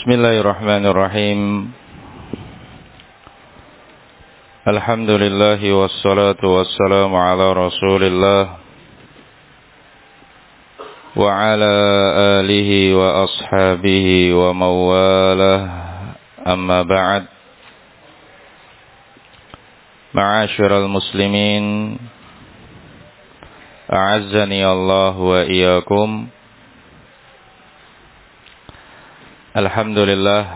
Bismillahirrahmanirrahim. Alhamdulillahi wassalatu wassalamu ala Rasulillah wa ala alihi wa ashabihi wa mawalah. Amma ba'd. Ma'asyiral muslimin, a'azzani Allah wa iyyakum. Alhamdulillah,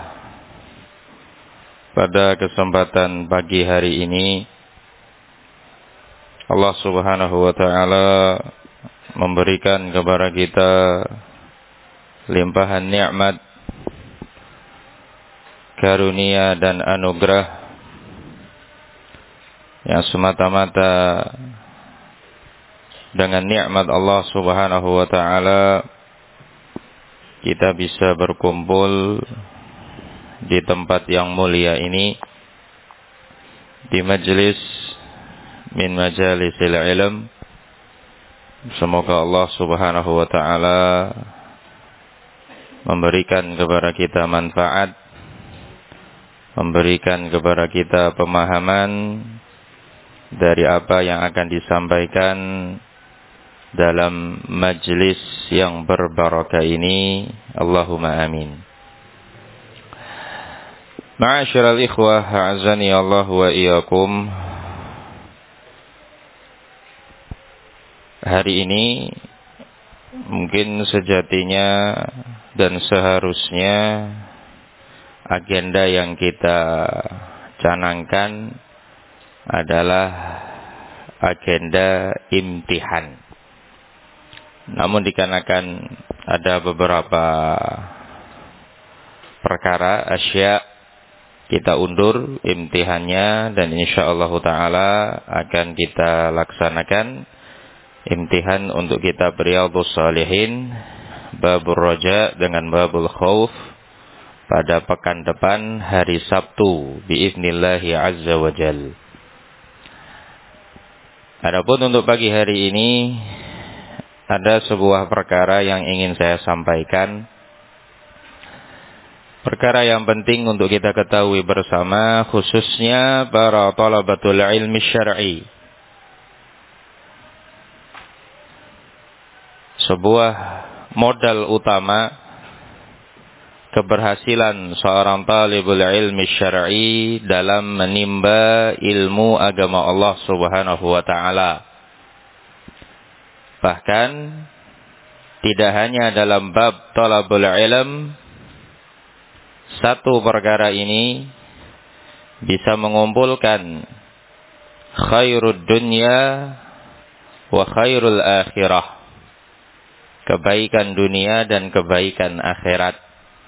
pada kesempatan pagi hari ini Allah Subhanahu wa taala memberikan kepada kita limpahan nikmat, karunia dan anugerah yang semata-mata dengan nikmat Allah Subhanahu wa taala kita bisa berkumpul di tempat yang mulia ini, di majlis min majalisil ilm. Semoga Allah Subhanahu wa taala memberikan kepada kita manfaat, memberikan kepada kita pemahaman dari apa yang akan disampaikan dalam majlis yang berbarakah ini. Allahumma amin. Ma'asyiral ikhwah, a'azzani Allah wa iyyakum. Hari ini mungkin sejatinya dan seharusnya agenda yang kita canangkan adalah agenda imtihan. Namun dikarenakan ada beberapa perkara kita undur imtihannya, dan insyaallah taala akan kita laksanakan imtihan untuk kitab Riyadhus Shalihin babur raja dengan babul khauf pada pekan depan hari Sabtu biiznillahi azza wa jal. Adapun untuk pagi hari ini ada sebuah perkara yang ingin saya sampaikan. Perkara yang penting untuk kita ketahui bersama, khususnya para talabatul ilmi syar'i. Sebuah modal utama keberhasilan seorang talibul ilmi syar'i dalam menimba ilmu agama Allah Subhanahu wa taala. Bahkan tidak hanya dalam bab talabul ilm, satu perkara ini bisa mengumpulkan khairud dunya wa khairul akhirah, kebaikan dunia dan kebaikan akhirat.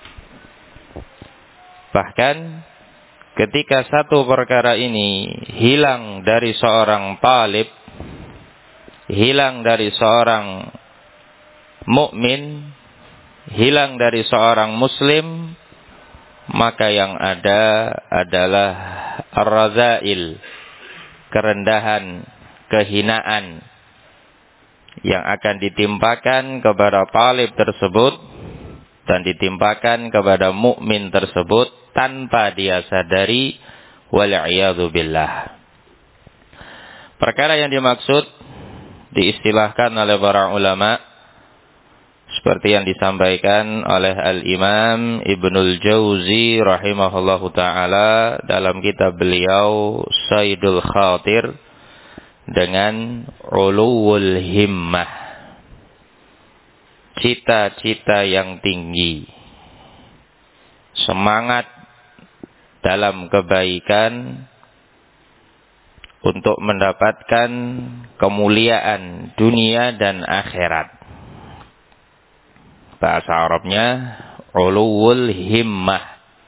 Bahkan ketika satu perkara ini hilang dari seorang talib, hilang dari seorang mukmin, hilang dari seorang muslim, maka yang ada adalah ar-razail, kerendahan, kehinaan yang akan ditimpakan kepada talib tersebut dan ditimpakan kepada mukmin tersebut tanpa dia sadari, wal'iyadzu billah. Perkara yang dimaksud diistilahkan oleh para ulama seperti yang disampaikan oleh Al-Imam Ibnul Jauzi rahimahullahu ta'ala dalam kitab beliau Saidul Khatir dengan uluwul himmah, cita-cita yang tinggi, semangat dalam kebaikan untuk mendapatkan kemuliaan dunia dan akhirat. Bahasa Arabnya uluwul himmah.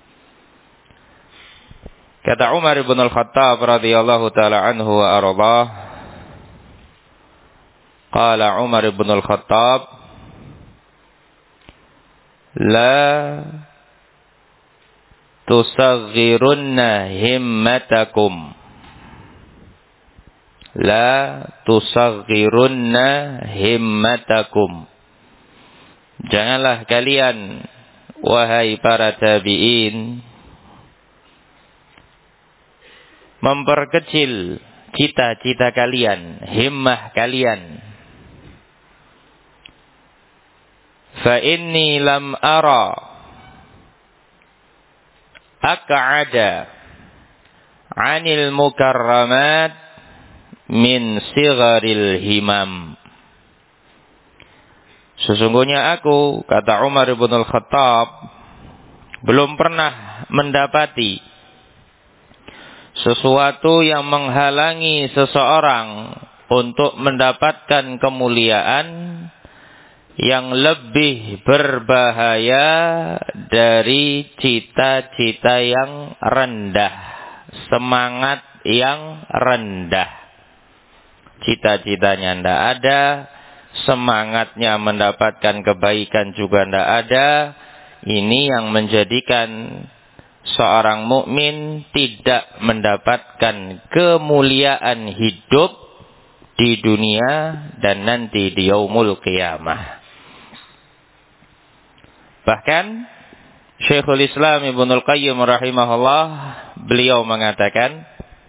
Kata Umar bin Al-Khattab radhiyallahu taala anhu wa ardhah, qala Umar bin Al-Khattab, la tusaghirunna himmatakum, la tusaghirunna himmatakum. Janganlah kalian wahai para tabi'in, memperkecil cita-cita kalian, himmah kalian. Fa inni lam ara aq'ada 'anil mukarramat min sigharil himam. Sesungguhnya aku, kata Umar bin Al-Khattab, belum pernah mendapati sesuatu yang menghalangi seseorang untuk mendapatkan kemuliaan yang lebih berbahaya dari cita-cita yang rendah, semangat yang rendah. Cita-citanya tidak ada, semangatnya mendapatkan kebaikan juga tidak ada. Ini yang menjadikan seorang mukmin tidak mendapatkan kemuliaan hidup di dunia dan nanti di yaumul qiyamah. Bahkan Syekhul Islam Ibnul Qayyim rahimahullah, beliau mengatakan,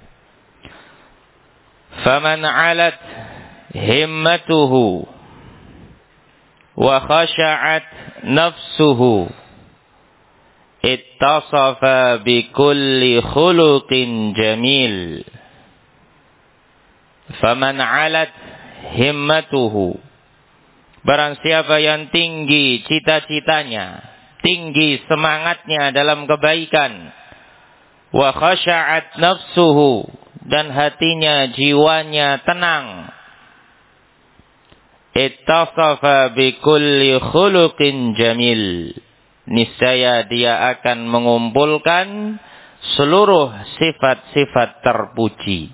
"Faman 'alat himmatuhu wa khasha'at nafsuhu ittasafa bi kulli khuluqin jamil." Faman 'alat himmatuhu, barang siapa yang tinggi cita-citanya, tinggi semangatnya dalam kebaikan, wa khasha'at nafsuhu, dan hatinya, jiwanya tenang, ittasafa bi kulli khuluqin jamil, niscaya dia akan mengumpulkan seluruh sifat-sifat terpuji.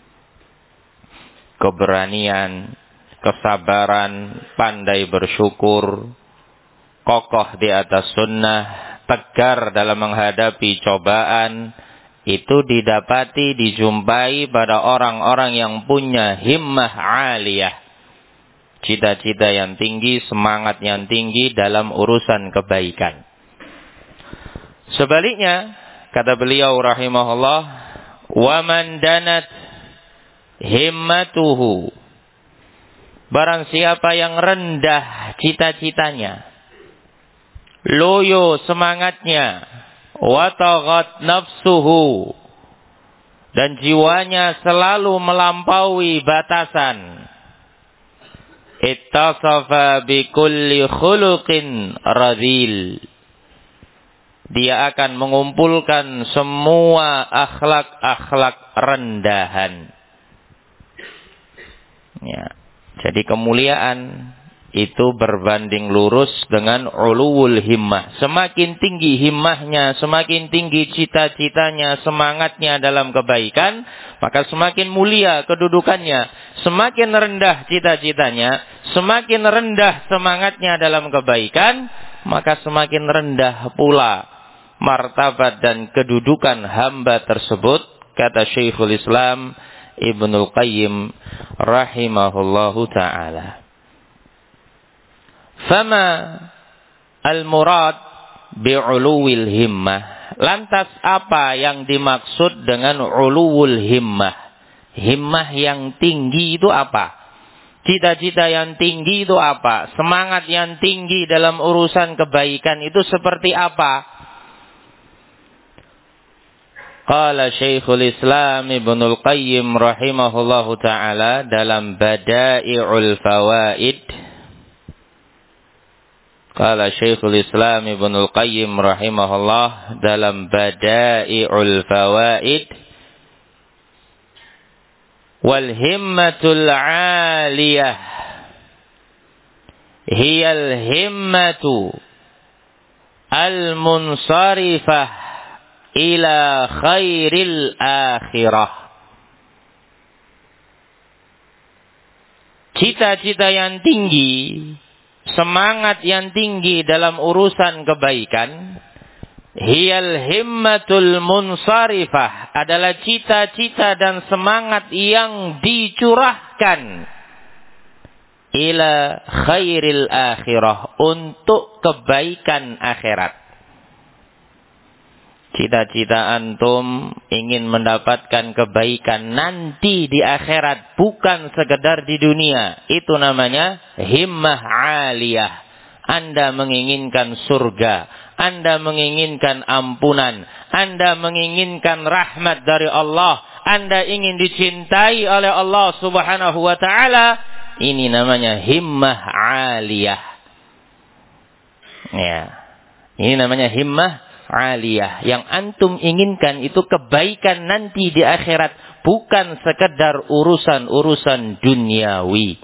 Keberanian, kesabaran, pandai bersyukur, kokoh di atas sunnah, tegar dalam menghadapi cobaan, itu didapati, dijumpai pada orang-orang yang punya himmah aliyah, cita-cita yang tinggi, semangat yang tinggi dalam urusan kebaikan. Sebaliknya, kata beliau rahimahullah, wa man danat himmatuhu, barang siapa yang rendah cita-citanya, loyo semangatnya, wa taghat nafsuhu, dan jiwanya selalu melampaui batasan, ittasafa bi kulli khuluqin radhil, dia akan mengumpulkan semua akhlak-akhlak rendahan. Ya, jadi kemuliaan itu berbanding lurus dengan uluwul himmah. Semakin tinggi himmahnya, semakin tinggi cita-citanya, semangatnya dalam kebaikan, maka semakin mulia kedudukannya. Semakin rendah cita-citanya, semakin rendah semangatnya dalam kebaikan, maka semakin rendah pula martabat dan kedudukan hamba tersebut, kata Syekhul Islam Ibnul Qayyim rahimahullahu ta'ala. Fama al-murad bi'uluwil himmah, lantas apa yang dimaksud dengan uluwul himmah? Himmah yang tinggi itu apa? Cita-cita yang tinggi itu apa? Semangat yang tinggi dalam urusan kebaikan itu seperti apa? Qala Syekhul Islam Ibnul Qayyim rahimahullahu ta'ala dalam Bada'i'ul Fawaid. Qala Syekhul Islam Ibnul Qayyim rahimahullah dalam Bada'i'ul Fawaid. Wal himmatul 'aliyah hiyal himmatu al-munsarifah ila khairil akhirah. Cita-cita yang tinggi, semangat yang tinggi dalam urusan kebaikan, hiyal himmatul munsarifah, adalah cita-cita dan semangat yang dicurahkan ila khairil akhirah, untuk kebaikan akhirat. Cita-cita antum ingin mendapatkan kebaikan nanti di akhirat, bukan sekedar di dunia. Itu namanya himmah aliyah. Anda menginginkan surga, Anda menginginkan ampunan, Anda menginginkan rahmat dari Allah, Anda ingin dicintai oleh Allah Subhanahu wa ta'ala. Ini namanya himmah aliyah. Ya. Ini namanya himmah aliyah. Yang antum inginkan itu kebaikan nanti di akhirat, bukan sekedar urusan-urusan duniawi.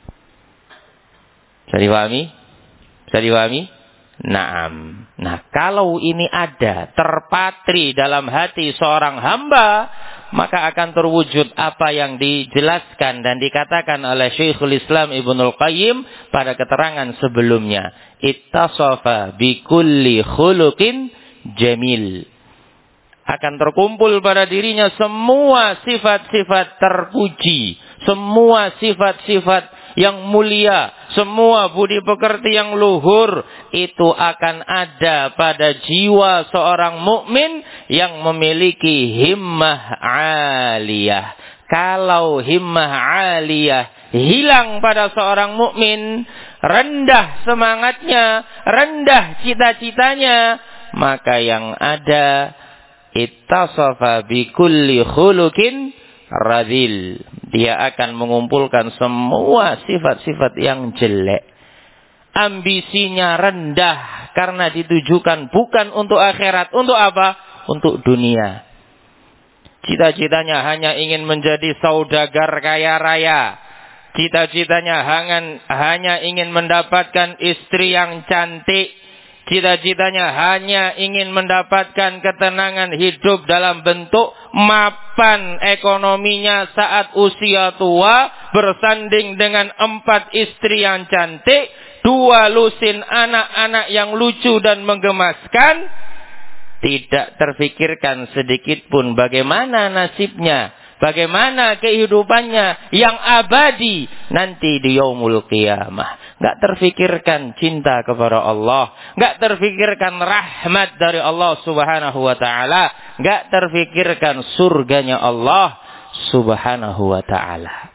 Bisa dipahami? Bisa dipahami? Naam. Nah, kalau ini ada terpatri dalam hati seorang hamba, maka akan terwujud apa yang dijelaskan dan dikatakan oleh Syekhul Islam Ibnul Qayyim pada keterangan sebelumnya. Ittasafa bikulli khuluqin jamil. Akan terkumpul pada dirinya semua sifat-sifat terpuji, semua sifat-sifat yang mulia, semua budi pekerti yang luhur. Itu akan ada pada jiwa seorang mukmin yang memiliki himmah aliyah. Kalau himmah aliyah hilang pada seorang mukmin, rendah semangatnya, rendah cita-citanya, maka yang ada ittasafa bikulli khuluqin radil. Dia akan mengumpulkan semua sifat-sifat yang jelek. Ambisinya rendah karena ditujukan bukan untuk akhirat. Untuk apa? Untuk dunia. Cita-citanya hanya ingin menjadi saudagar kaya raya. Cita-citanya hanya ingin mendapatkan istri yang cantik. Cita-citanya hanya ingin mendapatkan ketenangan hidup dalam bentuk mapan ekonominya saat usia tua, bersanding dengan 4 istri yang cantik, 2 lusin anak-anak yang lucu dan menggemaskan. Tidak terfikirkan sedikit pun bagaimana nasibnya, bagaimana kehidupannya yang abadi nanti di yaumul qiyamah. Gak terfikirkan cinta kepada Allah, gak terfikirkan rahmat dari Allah Subhanahu wa ta'ala, gak terfikirkan surganya Allah Subhanahu wa ta'ala.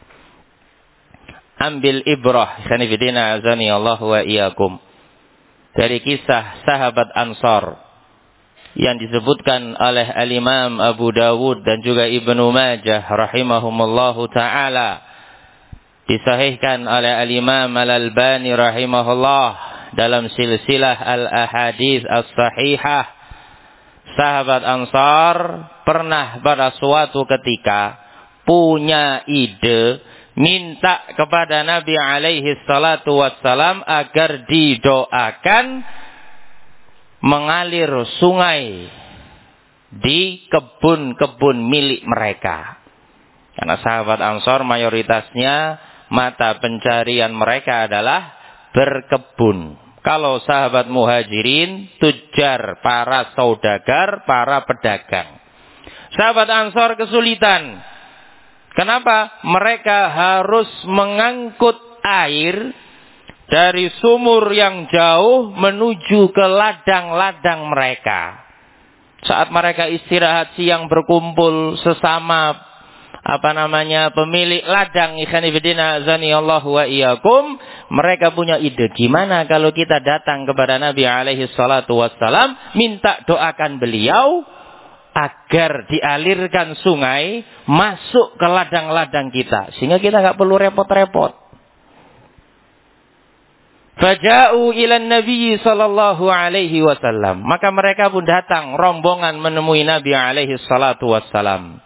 Ambil ibrah, sanifidina azani Allah wa iyakum, dari kisah sahabat Ansar yang disebutkan oleh Al-Imam Abu Dawud dan juga Ibnu Majah rahimahumullahu ta'ala. Disahihkan oleh Al-Imam Al-Albani rahimahullah dalam silsilah Al-Ahadits As-Sahihah. Sahabat Ansar pernah pada suatu ketika punya ide, minta kepada Nabi alaihi salatu wassalam agar didoakan mengalir sungai di kebun-kebun milik mereka. Karena sahabat Ansar mayoritasnya mata pencarian mereka adalah berkebun. Kalau sahabat Muhajirin, tujar, para saudagar, para pedagang. Sahabat Ansar kesulitan. Kenapa? Mereka harus mengangkut air dari sumur yang jauh menuju ke ladang-ladang mereka. Saat mereka istirahat siang berkumpul sesama pemilik ladang, ikhwanifidina azanillahu wa iyyakum, mereka punya ide, gimana kalau kita datang kepada Nabi alaihi salatu wassalam, minta doakan beliau agar dialirkan sungai masuk ke ladang-ladang kita, sehingga kita nggak perlu repot-repot. Faja'u ila Nabi sallallahu alaihi wasallam, maka mereka pun datang rombongan menemui Nabi alaihi salatu wassalam.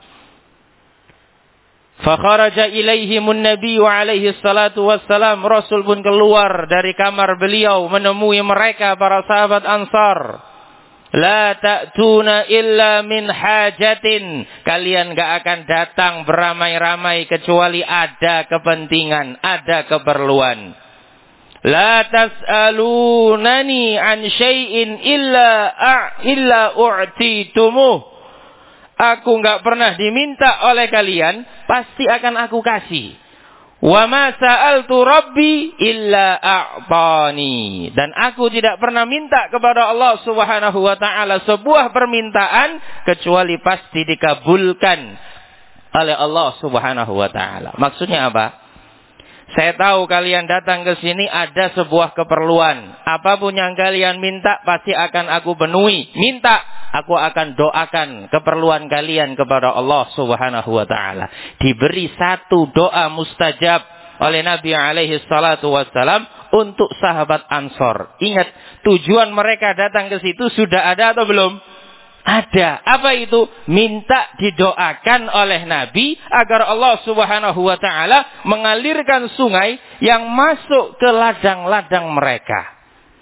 Fakharaja ilaihimun Nabi alaihi salatu wassalam, Rasul pun keluar dari kamar beliau menemui mereka para sahabat Ansar. La ta'tuna illa min hajatin, kalian gak akan datang beramai-ramai kecuali ada kepentingan, ada keperluan. La tas'alunani an syai'in illa u'titumuh. Aku enggak pernah diminta oleh kalian, pasti akan aku kasih. Wa ma sa'altu rabbi illa a'tani. Dan aku tidak pernah minta kepada Allah Subhanahu wa taala sebuah permintaan kecuali pasti dikabulkan oleh Allah Subhanahu wa taala. Maksudnya apa? Saya tahu kalian datang ke sini ada sebuah keperluan. Apapun yang kalian minta pasti akan aku penuhi. Minta, aku akan doakan keperluan kalian kepada Allah Subhanahu wa taala. Diberi satu doa mustajab oleh Nabi alaihi salatu wassalam untuk sahabat Ansor. Ingat, tujuan mereka datang ke situ sudah ada atau belum? Ada. Apa itu? Minta didoakan oleh Nabi agar Allah Subhanahu wa taala mengalirkan sungai yang masuk ke ladang-ladang mereka.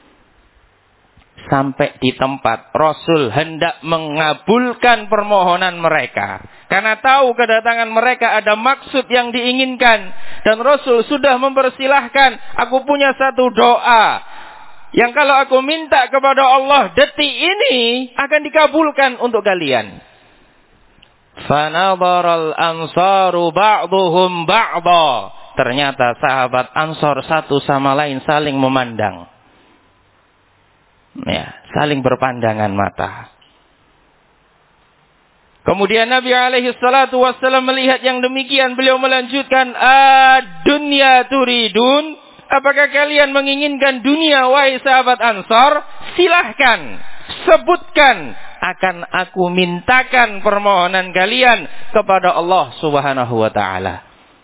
Sampai di tempat Rasul hendak mengabulkan permohonan mereka. Karena tahu kedatangan mereka ada maksud yang diinginkan. Dan Rasul sudah mempersilahkan, aku punya satu doa yang kalau aku minta kepada Allah detik ini akan dikabulkan untuk kalian. Fanadharal ansaru ba'duhum ba'dha. Ternyata sahabat Ansor satu sama lain saling memandang. Ya, saling berpandangan mata. Kemudian Nabi alaihi salatu wassalam melihat yang demikian, beliau melanjutkan, "Ad-dunya turidun?" Apakah kalian menginginkan dunia, wahai sahabat Ansor? Silahkan, sebutkan. Akan aku mintakan permohonan kalian kepada Allah Subhanahu wa ta'ala.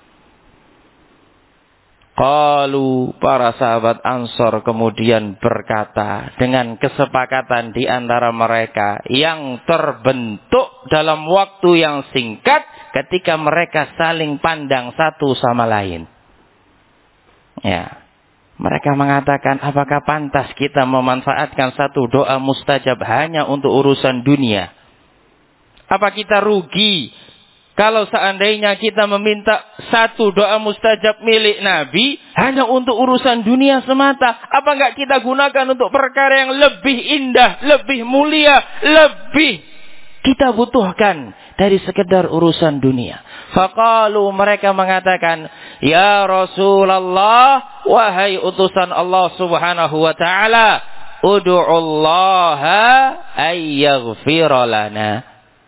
Qalu, para sahabat Ansor kemudian berkata dengan kesepakatan di antara mereka yang terbentuk dalam waktu yang singkat ketika mereka saling pandang satu sama lain. Ya, mereka mengatakan, apakah pantas kita memanfaatkan satu doa mustajab hanya untuk urusan dunia? Apa kita rugi kalau seandainya kita meminta satu doa mustajab milik Nabi hanya untuk urusan dunia semata? Apa enggak kita gunakan untuk perkara yang lebih indah, lebih mulia, lebih kita butuhkan dari sekedar urusan dunia? Faqalu, mereka mengatakan, ya Rasulullah, wahai utusan Allah Subhanahu wa taala, ud'ullaha ayyaghfira lana.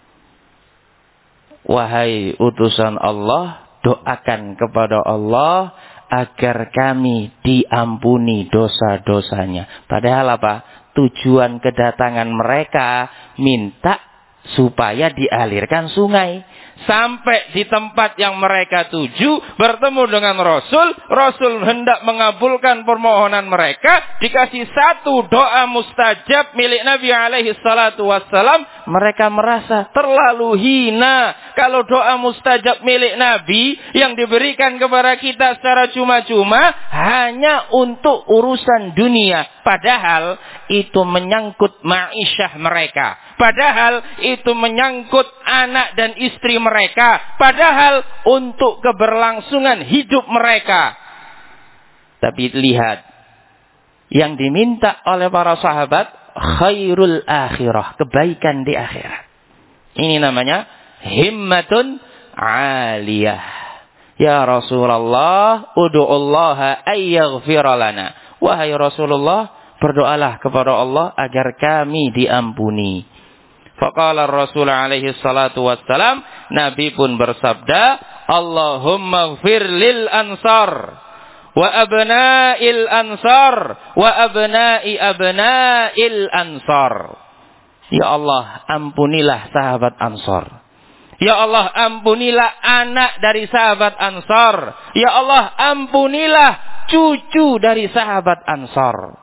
Wahai utusan Allah, doakan kepada Allah agar kami diampuni dosa-dosanya. Padahal apa? Tujuan kedatangan mereka minta supaya dialirkan sungai. Sampai di tempat yang mereka tuju, bertemu dengan Rasul. Rasul hendak mengabulkan permohonan mereka. Dikasih satu doa mustajab milik Nabi alaihi salatu wassalam. Mereka merasa terlalu hina kalau doa mustajab milik Nabi yang diberikan kepada kita secara cuma-cuma hanya untuk urusan dunia. Padahal itu menyangkut ma'isyah mereka. Padahal itu menyangkut anak dan istri mereka. Padahal untuk keberlangsungan hidup mereka. Tapi lihat, yang diminta oleh para sahabat khairul akhirah, kebaikan di akhirat. Ini namanya himmatun aliyah. Ya Rasulullah, ud'ullaha ayyaghfira lana. Wahai Rasulullah, berdoalah kepada Allah agar kami diampuni. Faqala Rasul alaihi salatu wassalam, Nabi pun bersabda, Allahumma ighfir lil ansar wa abna'il ansar wa abna'i abna'il ansar. Ya Allah, ampunilah sahabat Ansar. Ya Allah, ampunilah anak dari sahabat Ansar. Ya Allah, ampunilah cucu dari sahabat Ansar.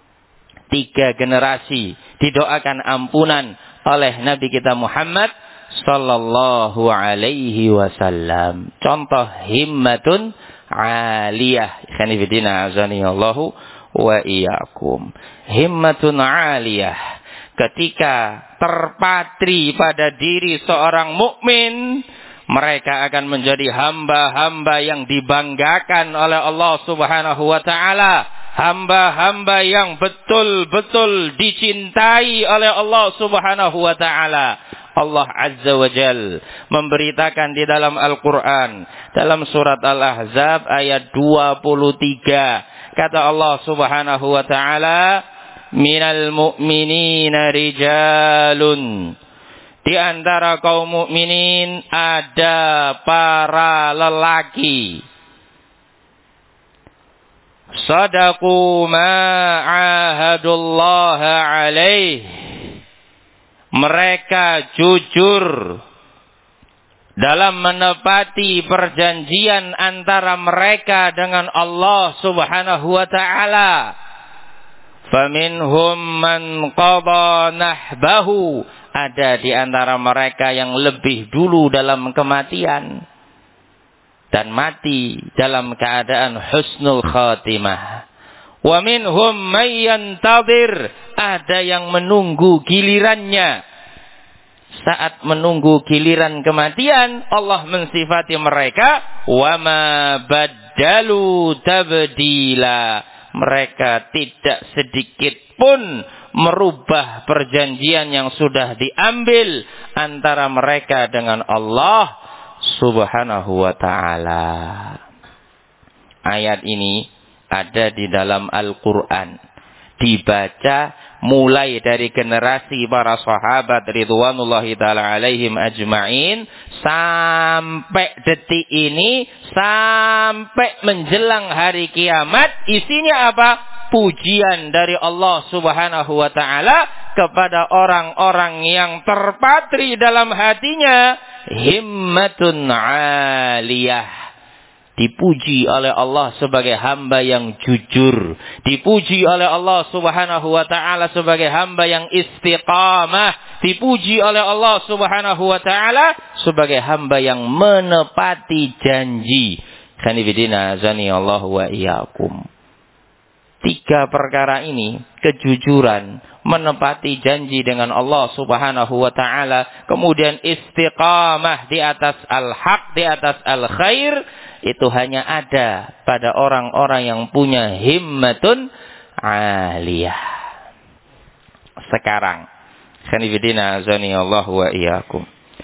3 generasi didoakan ampunan oleh Nabi kita Muhammad sallallahu alaihi wasallam. Contoh himmatun aliyah. Ikhwani fillah, azani Allahu wa iyyakum. Himmatun aliyah. Ketika terpatri pada diri seorang mukmin, mereka akan menjadi hamba-hamba yang dibanggakan oleh Allah Subhanahu wa taala. Hamba-hamba yang betul-betul dicintai oleh Allah Subhanahu wa taala. Allah Azza wa Jal memberitakan di dalam Al-Quran, dalam surat Al-Ahzab ayat 23. Kata Allah Subhanahu wa ta'ala, minal mu'minina rijalun. Di antara kaum mukminin ada para lelaki. Sadaqu ma ahadullah alaih. Mereka jujur dalam menepati perjanjian antara mereka dengan Allah Subhanahu wa ta'ala. Faminhum man qada nahbahu. Ada di antara mereka yang lebih dulu dalam kematian dan mati dalam keadaan husnul khatimah. Wa minhum may yantadir. Ada yang menunggu gilirannya. Saat menunggu giliran kematian, Allah mensifati mereka, wa ma baddalu tabdila. Mereka tidak sedikit pun merubah perjanjian yang sudah diambil antara mereka dengan Allah Subhanahu wa ta'ala. Ayat ini ada di dalam Al-Quran. Dibaca mulai dari generasi para sahabat ridwanullahi ta'ala alaihim ajma'in. Sampai detik ini. Sampai menjelang hari kiamat. Isinya apa? Pujian dari Allah Subhanahu wa ta'ala kepada orang-orang yang terpatri dalam hatinya himmatun aliyah. Dipuji oleh Allah sebagai hamba yang jujur. Dipuji oleh Allah Subhanahu wa ta'ala sebagai hamba yang istiqamah. Dipuji oleh Allah Subhanahu wa ta'ala sebagai hamba yang menepati janji. Khanifidina azani Allah wa iyyakum. 3 perkara ini, kejujuran, menepati janji dengan Allah Subhanahu wa ta'ala, kemudian istiqamah di atas al-haq, di atas al-khair, itu hanya ada pada orang-orang yang punya himmatun aliyah. Sekarang, khanifidina azani Allah wa iyyakum,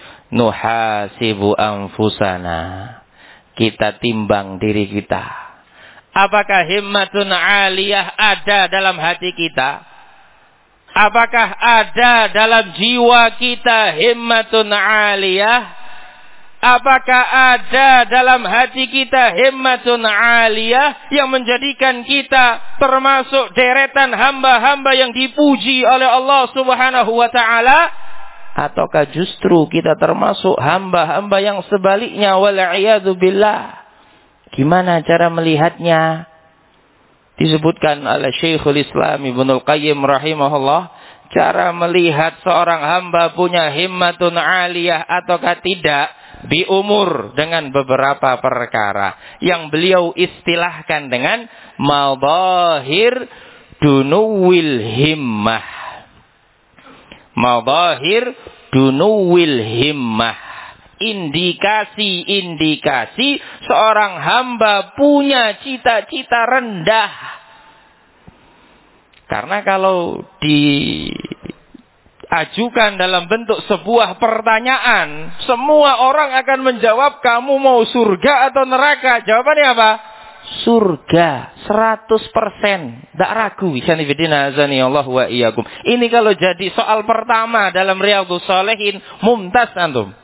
nuhasibu anfusana. Kita timbang diri kita. Apakah himmatun aliyah ada dalam hati kita? Apakah ada dalam jiwa kita himmatun aliyah? Apakah ada dalam hati kita himmatun aliyah yang menjadikan kita termasuk deretan hamba-hamba yang dipuji oleh Allah Subhanahu wa ta'ala? Ataukah justru kita termasuk hamba-hamba yang sebaliknya, wal'iyadu billah? Gimana cara melihatnya? Disebutkan oleh Syekhul Islam Ibnul Qayyim rahimahullah, cara melihat seorang hamba punya himmatun aliyah ataukah tidak diumur dengan beberapa perkara yang beliau istilahkan dengan madahir dunuwil himmah. Madahir dunuwil himmah. Indikasi-indikasi seorang hamba punya cita-cita rendah. Karena kalau diajukan dalam bentuk sebuah pertanyaan, semua orang akan menjawab, kamu mau surga atau neraka? Jawabannya apa? Surga 100%. Tak ragu. Allah wa iyyakum. Ini kalau jadi soal pertama dalam Riyadhus Shalihin, mumtaz antum.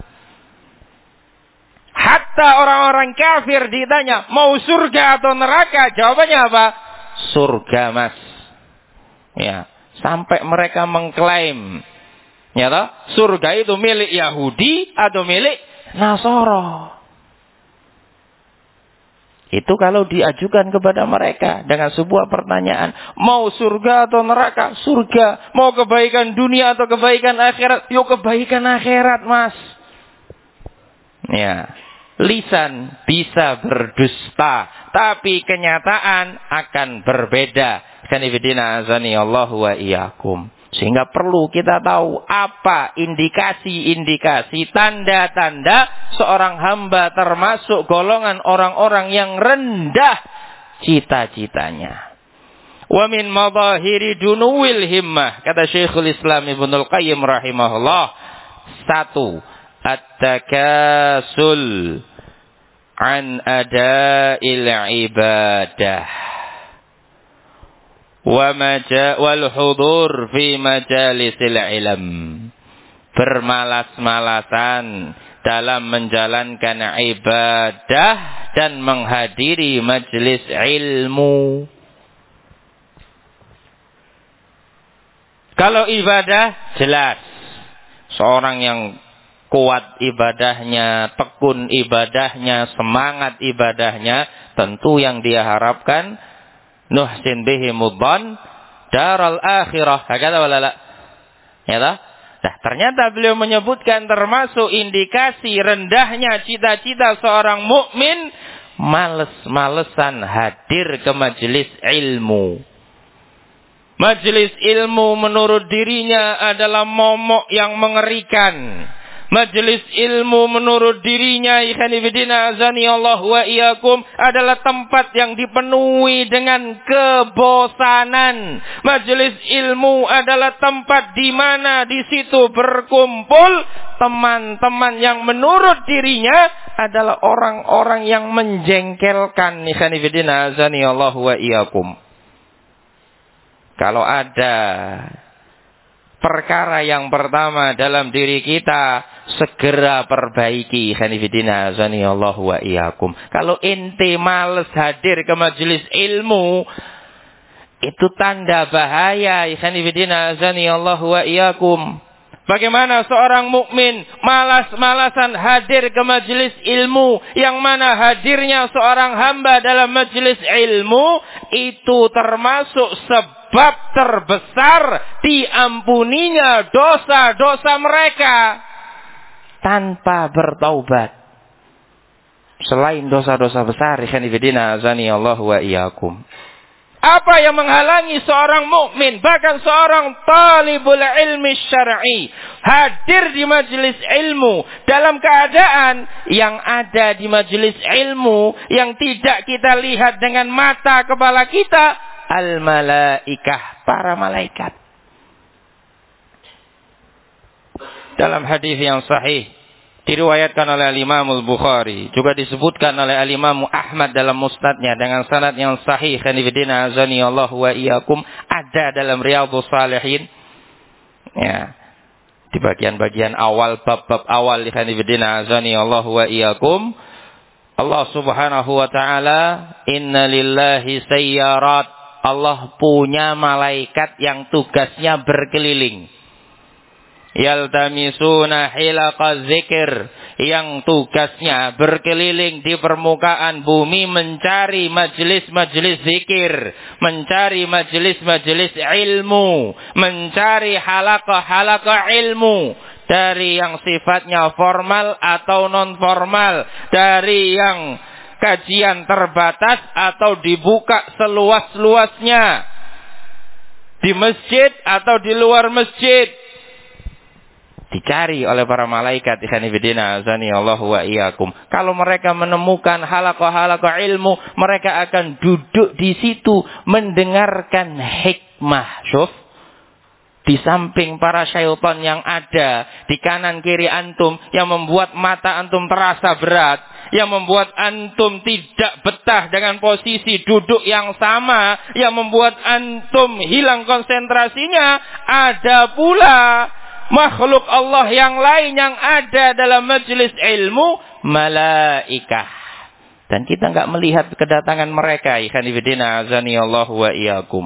Hatta orang-orang kafir ditanya, mau surga atau neraka? Jawabannya apa? Surga, Mas. Ya, sampai mereka mengklaim, ya toh, surga itu milik Yahudi atau milik Nasara. Itu kalau diajukan kepada mereka dengan sebuah pertanyaan, mau surga atau neraka? Surga. Mau kebaikan dunia atau kebaikan akhirat? Yo kebaikan akhirat, Mas. Ya, lisan bisa berdusta, tapi kenyataan akan berbeda. Kanifidina azani Allah wa iyyakum. Sehingga perlu kita tahu apa indikasi-indikasi, tanda-tanda seorang hamba termasuk golongan orang-orang yang rendah cita-citanya. Wa min madahiri dunuwil himmah, kata Syekhul Islam Ibnul Qayyim rahimahullah, 1. At-takasul an ada'il ibadah wal hudur fi majalisil ilm. Bermalas-malasan dalam menjalankan ibadah dan menghadiri majelis ilmu. Kalau ibadah jelas, seorang yang kuat ibadahnya, tekun ibadahnya, semangat ibadahnya, tentu yang dia harapkan nuhsin bihimud dzan daral akhirah. Hakata wala la? Ya toh? Nah, ternyata beliau menyebutkan termasuk indikasi rendahnya cita-cita seorang mukmin, males-malesan hadir ke majelis ilmu. Majelis ilmu menurut dirinya adalah momok yang mengerikan. Majelis ilmu menurut dirinya, ikhwanifidina azani Allah wa iyyakum, adalah tempat yang dipenuhi dengan kebosanan. Majelis ilmu adalah tempat di mana di situ berkumpul teman-teman yang menurut dirinya adalah orang-orang yang menjengkelkan, ikhwanifidina azani Allah wa iyyakum. Kalau ada perkara yang pertama dalam diri kita, segera perbaiki, khanifidina azani Allah wa iyyakum. Kalau ente males hadir ke majelis ilmu, itu tanda bahaya, khanifidina azani Allah wa iyyakum. Bagaimana seorang mukmin malas-malasan hadir ke majelis ilmu, yang mana hadirnya seorang hamba dalam majelis ilmu itu termasuk sebab terbesar diampuninya dosa-dosa mereka tanpa bertaubat. Selain dosa-dosa besar, ikhwanifidina azani Allah wa iyyakum. Apa yang menghalangi seorang mukmin, bahkan seorang talibul ilmi syar'i, hadir di majelis ilmu dalam keadaan yang ada di majelis ilmu yang tidak kita lihat dengan mata kepala kita, al-malaikah, para malaikat. Dalam hadis yang sahih diriwayatkan oleh Al-Imam Al-Bukhari, juga disebutkan oleh Al-Imam Ahmad dalam musnadnya dengan sanad yang sahih, khanifidina azani Allah wa iyyakum, ada dalam Riyadhus Shalihin. Ya, di bagian-bagian awal, bab-bab awal, khanifidina azani Allah wa iyyakum, Allah Subhanahu wa taala, inna lillahi sayyarat, Allah punya malaikat yang tugasnya berkeliling. Yaltamisuna hilaqa dzikir, yang tugasnya berkeliling di permukaan bumi mencari majelis-majelis zikir, mencari majelis-majelis ilmu, mencari halaqah-halaqah ilmu, dari yang sifatnya formal atau non formal, dari yang kajian terbatas atau dibuka seluas-luasnya, di masjid atau di luar masjid. Dicari oleh para malaikat, ikhwanifidina azani Allah wa iyyakum. Kalau mereka menemukan halaqah-halaqah ilmu, mereka akan duduk di situ mendengarkan hikmah. Syuf, di samping para syaitan yang ada di kanan kiri antum, yang membuat mata antum terasa berat, yang membuat antum tidak betah dengan posisi duduk yang sama, yang membuat antum hilang konsentrasinya, ada pula makhluk Allah yang lain yang ada dalam majelis ilmu, malaikah. Dan kita enggak melihat kedatangan mereka, ikhwanifidina azani Allah wa iyyakum.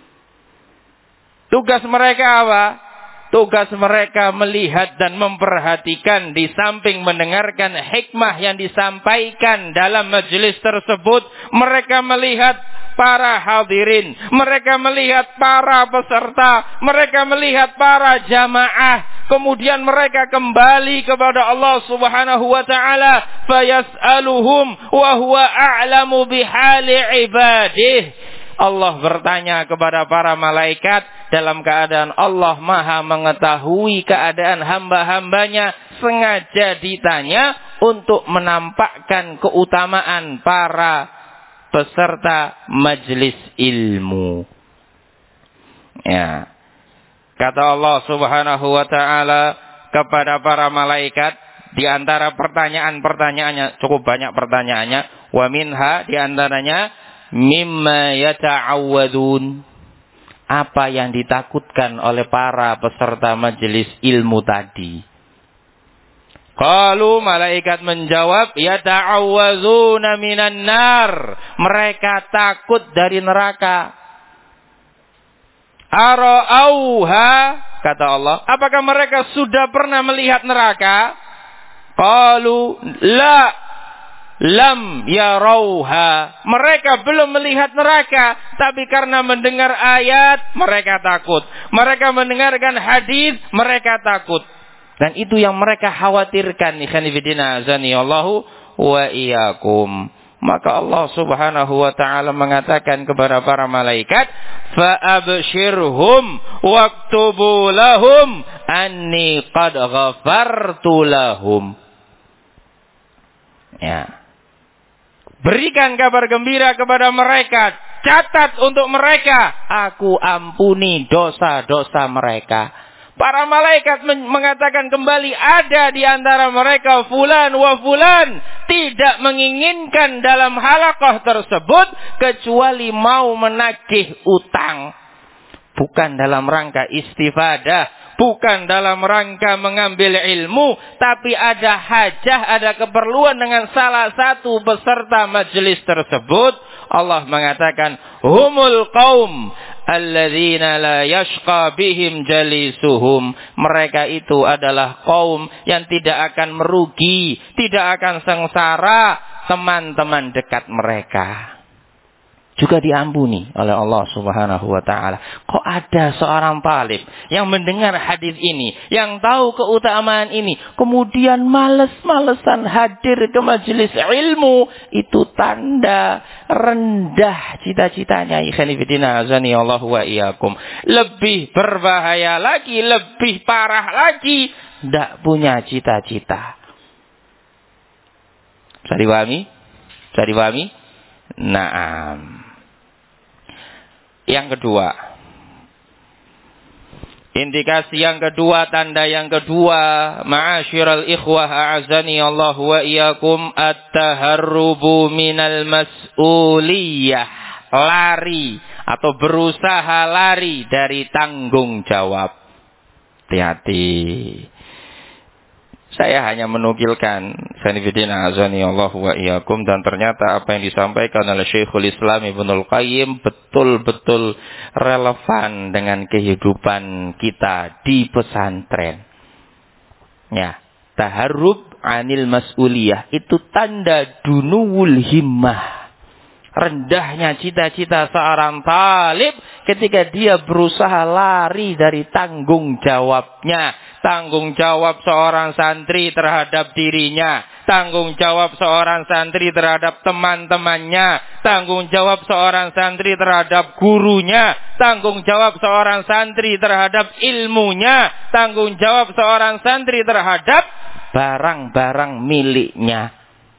Tugas mereka apa? Tugas mereka melihat dan memperhatikan, di samping mendengarkan hikmah yang disampaikan dalam majelis tersebut, mereka melihat para hadirin, mereka melihat para peserta, mereka melihat para jamaah. Kemudian mereka kembali kepada Allah Subhanahu wa taala, fayas'aluhum wa huwa a'lamu bihali ibadih. Allah bertanya kepada para malaikat dalam keadaan Allah Maha mengetahui keadaan hamba-hambanya, sengaja ditanya untuk menampakkan keutamaan para peserta majelis ilmu. Ya. Kata Allah Subhanahu wa taala, kepada para malaikat. Di antara pertanyaan-pertanyaannya, cukup banyak pertanyaannya. Wa minha, di antaranya, mimma yata'awwadun. Apa yang ditakutkan oleh para peserta majelis ilmu tadi? Qalu, malaikat menjawab, yata'awwadzuna minan nar. Mereka takut dari neraka. Ara'auha, kata Allah, apakah mereka sudah pernah melihat neraka? Qalu la lam yarauha. Mereka belum melihat neraka, tapi karena mendengar ayat mereka takut. Mereka mendengarkan hadis mereka takut. Dan itu yang mereka khawatirkan. Ikhwan fillah azani Allahu wa iyyakum. Maka Allah Subhanahu wa taala mengatakan kepada para malaikat, fa abshirhum waktubu lahum anni qad ghafartu lahum. Ya. Berikan kabar gembira kepada mereka, catat untuk mereka, aku ampuni dosa-dosa mereka. Para malaikat mengatakan kembali, ada di antara mereka fulan wa fulan tidak menginginkan dalam halaqah tersebut kecuali mau menagih utang. Bukan dalam rangka istifadah, bukan dalam rangka mengambil ilmu, tapi ada hajah, ada keperluan dengan salah satu peserta majelis tersebut. Allah mengatakan, humul qaum alladzina la yashqa bihim jalisuhum. Mereka itu adalah kaum yang tidak akan merugi, tidak akan sengsara teman-teman dekat mereka. Juga diampuni oleh Allah Subhanahu wa taala. Kok ada seorang talib yang mendengar hadis ini, yang tahu keutamaan ini, kemudian males-malesan hadir ke majelis ilmu, itu tanda rendah cita-citanya. Ikhwan fillah azani Allah wa iyyakum. Lebih berbahaya lagi, lebih parah lagi, tidak punya cita-cita. Bisa dipahami? Bisa dipahami? Naam. Yang kedua, indikasi yang kedua, tanda yang kedua, ma'asyiral ikhwah a'azani Allah wa iyyakum, at-taharrubu minal mas'uliyah. Lari atau berusaha lari dari tanggung jawab. Hati-hati. Saya hanya menukilkan sanifidina azani Allah wa iyyakum, dan ternyata apa yang disampaikan oleh Syekhul Islam Ibnul Qayyim betul-betul relevan dengan kehidupan kita di pesantren. Ya, taharrub anil mas'uliyah itu tanda dunuwul himmah. Rendahnya cita-cita seorang talib ketika dia berusaha lari dari tanggung jawabnya. Tanggung jawab seorang santri terhadap dirinya, tanggung jawab seorang santri terhadap teman-temannya, tanggung jawab seorang santri terhadap gurunya, tanggung jawab seorang santri terhadap ilmunya, tanggung jawab seorang santri terhadap barang-barang miliknya.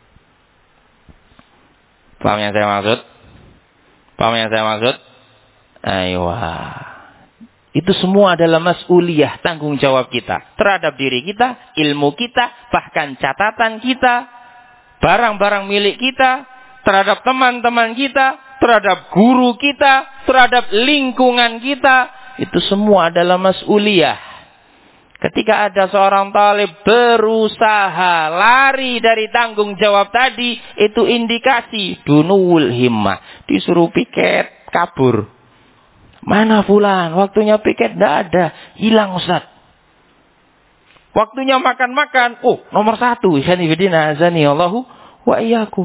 Paham yang saya maksud? Paham yang saya maksud? Aywa. Itu semua adalah mas'uliyah, tanggung jawab kita terhadap diri kita, ilmu kita, bahkan catatan kita, barang-barang milik kita, terhadap teman-teman kita, terhadap guru kita, terhadap lingkungan kita. Itu semua adalah mas'uliyah. Ketika ada seorang talib berusaha lari dari tanggung jawab tadi, itu indikasi dunuwul himmah. Disuruh piket, kabur. Mana fulan? Waktunya piket tidak ada. Hilang Ustaz. Waktunya makan-makan. Oh, nomor 1. Ikhwani fillah azani Allahu wa iyyakum.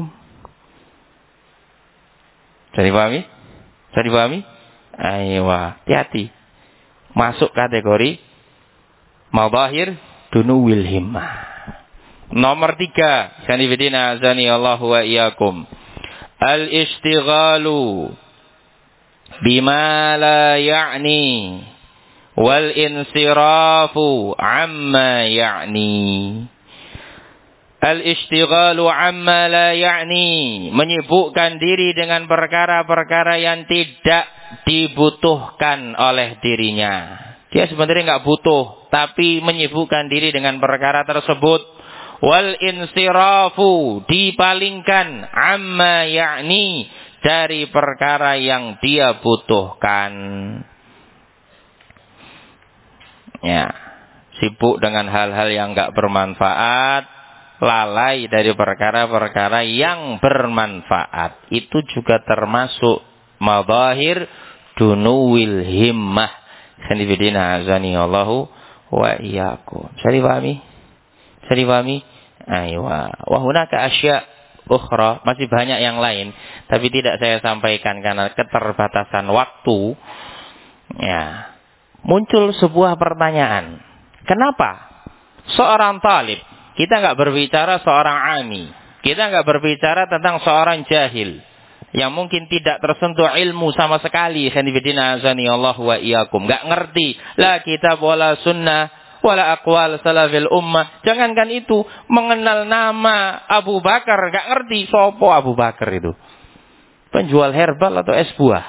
Bisa dipahami? Bisa dipahami? Ayo, hati-hati. Masuk kategori madzahir dunuwil himmah. Nomor 3. Ikhwani fillah azani Allahu wa iyyakum. Al-ishtighalu bima la ya'ni wal insirafu amma ya'ni. Al-ishtighalu amma la ya'ni, menyibukkan diri dengan perkara-perkara yang tidak dibutuhkan oleh dirinya. Dia sebenarnya enggak butuh tapi menyibukkan diri dengan perkara tersebut. Wal insirafu, dipalingkan, amma ya'ni, dari perkara yang dia butuhkan. Ya, sibuk dengan hal-hal yang enggak bermanfaat, lalai dari perkara-perkara yang bermanfaat. Itu juga termasuk madahir dunuwil himmah. Sanibidina azani Allahu wa iyyakum. Bisa dipahami? Bisa dipahami? Aywa. Wa hunaka asya ukhra, masih banyak yang lain, tapi tidak saya sampaikan karena keterbatasan waktu. Ya. Muncul sebuah pertanyaan. Kenapa seorang talib, kita enggak berbicara seorang ami, kita enggak berbicara tentang seorang jahil yang mungkin tidak tersentuh ilmu sama sekali, khanifidina azani Allah wa iyyakum, enggak ngerti la kitab wala sunnah wala aqwal salafil ummah. Jangankan itu, mengenal nama Abu Bakar enggak ngerti. Sopo Abu Bakar itu? Penjual herbal atau es buah?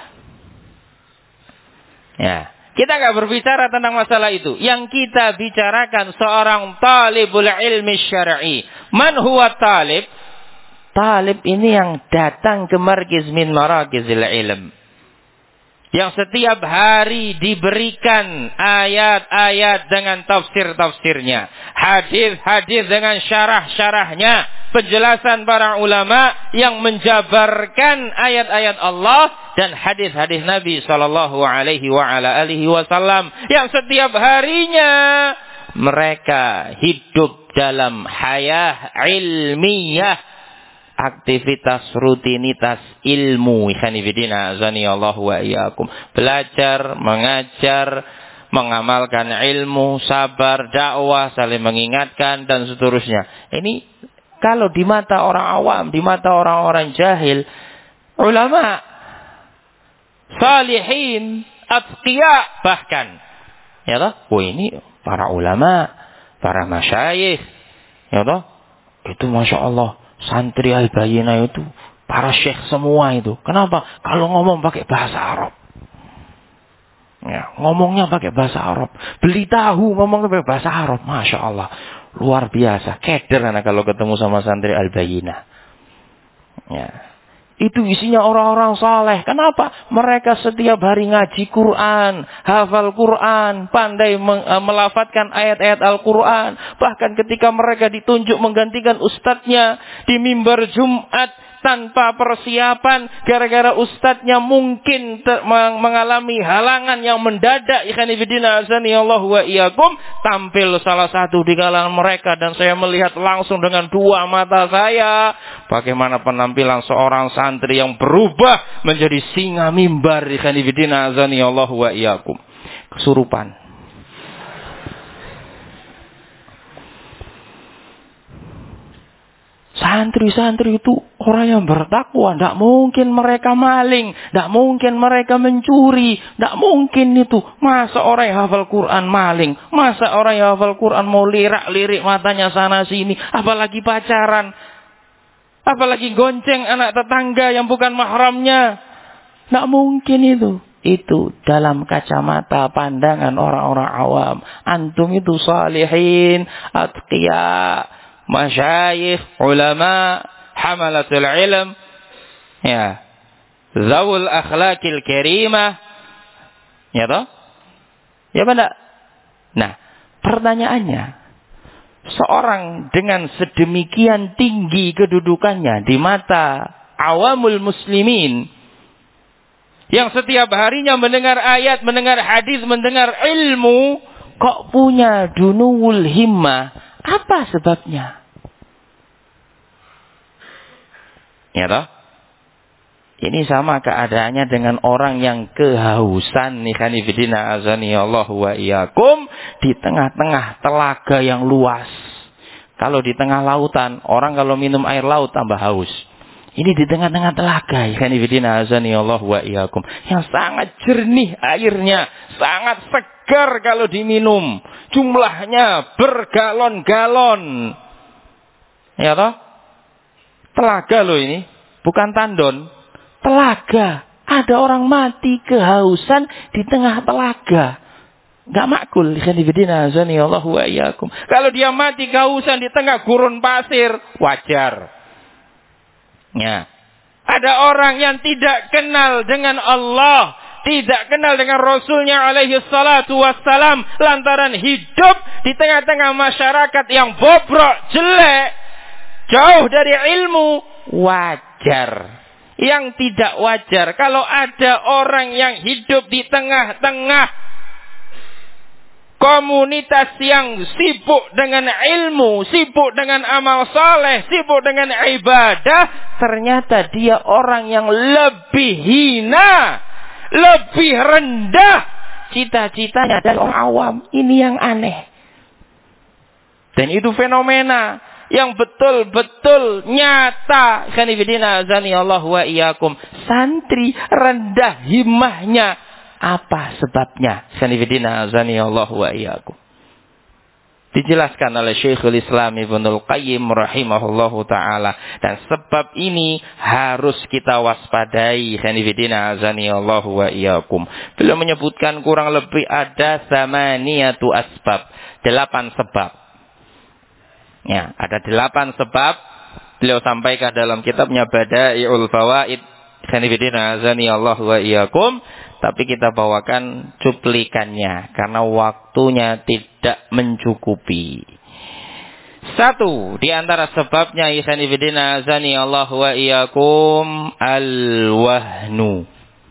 Ya, kita enggak berbicara tentang masalah itu. Yang kita bicarakan seorang talibul ilmi syar'i. Man huwa talib? Talib ini yang datang ke markiz min marakizil ilm, yang setiap hari diberikan ayat-ayat dengan tafsir-tafsirnya, hadis-hadis dengan syarah-syarahnya, penjelasan para ulama yang menjabarkan ayat-ayat Allah dan hadis-hadis Nabi sallallahu alaihi wa ala alihi wasallam, yang setiap harinya mereka hidup dalam hayah ilmiyah, aktivitas rutinitas ilmu. Ikhwanifidina azani Allah wa iyyakum. Belajar, mengajar, mengamalkan ilmu, sabar, dakwah, saling mengingatkan dan seterusnya. Ini kalau di mata orang awam, di mata orang-orang jahil, ulama, salihin, atqiya bahkan. Ya toh? Oh, ini para ulama, para masyayikh. Ya toh? Itu Masya Allah. Santri Al-Bayyinah itu para syekh semua itu. Kenapa? Kalau ngomong pakai bahasa Arab. Ya, ngomongnya pakai bahasa Arab. Beli tahu ngomongnya pakai bahasa Arab. Masya Allah. Luar biasa. Keder anak kalau ketemu sama santri Al-Bayyinah. Ya. Itu isinya orang-orang saleh. Kenapa? Mereka setiap hari ngaji Quran, hafal Quran, pandai melafadzkan ayat-ayat Al-Quran. Bahkan ketika mereka ditunjuk menggantikan ustadznya di mimbar Jumat tanpa persiapan, gara-gara ustadznya mungkin mengalami halangan yang mendadak, ikhwanifidina azani Allah wa iyyakum, tampil salah satu di kalangan mereka dan saya melihat langsung dengan dua mata saya bagaimana penampilan seorang santri yang berubah menjadi singa mimbar, ikhwanifidina azani Allah wa iyyakum. Kesurupan. Santri-santri itu orang yang bertakwa. Tidak mungkin mereka maling. Tidak mungkin mereka mencuri. Tidak mungkin itu. Masa orang yang hafal Quran maling? Masa orang yang hafal Quran mau lirak-lirik matanya sana sini? Apalagi pacaran. Apalagi gonceng anak tetangga yang bukan mahramnya. Tidak mungkin itu. Itu dalam kacamata pandangan orang-orang awam. Antum itu salihin, atqiya, masyayikh, ulama, hamalatul ilm, ya, zawul akhlakil karimah, ya toh? Ya benar. Nah, pertanyaannya, seorang dengan sedemikian tinggi kedudukannya di mata awamul muslimin, yang setiap harinya mendengar ayat, mendengar hadis, mendengar ilmu, kok punya dunuwul himmah? Apa sebabnya? Ya toh? Ini sama keadaannya dengan orang yang kehausan, ikhwanifidina azani Allah wa iyyakum, di tengah-tengah telaga yang luas. Kalau di tengah lautan, orang kalau minum air laut tambah haus. Ini di tengah-tengah telaga, ikhwanifidina azani Allah wa iyyakum, yang sangat jernih airnya, sangat segar kalau diminum. Jumlahnya bergalon-galon. Ya toh? Telaga loh ini, bukan tandon. Telaga. Ada orang mati kehausan di tengah telaga. Nggak makul. Kalau dia mati kehausan di tengah gurun pasir, wajar. Ya. Ada orang yang tidak kenal dengan Allah, tidak kenal dengan Rasulnya alaihi salatu wassalam, lantaran hidup di tengah-tengah masyarakat yang bobrok, jelek, jauh dari ilmu, wajar. Yang tidak wajar, kalau ada orang yang hidup di tengah-tengah komunitas yang sibuk dengan ilmu, sibuk dengan amal soleh, sibuk dengan ibadah, ternyata dia orang yang lebih hina, lebih rendah cita-citanya dari orang awam. Ini yang aneh. Dan itu fenomena yang betul-betul nyata. Khanifidina azani Allah wa iyyakum. Santri rendah himmahnya. Apa sebabnya? Khanifidina azani Allah wa iyyakum. Dijelaskan oleh Syekhul Islam Ibnul Qayyim rahimahullahu ta'ala. Dan sebab ini harus kita waspadai. Khanifidina azani Allah wa iyyakum. Beliau menyebutkan kurang lebih ada 8 asbab. 8 sebab. Ya, ada 8 sebab. Beliau sampaikan dalam kitabnya Bada'iul Fawaid. Khanifidina azani Allah wa iyyakum. Tapi kita bawakan cuplikannya karena waktunya tidak mencukupi. 1 di antara sebabnya ikhwanifidina azani Allah wa iyyakum al-wahnu.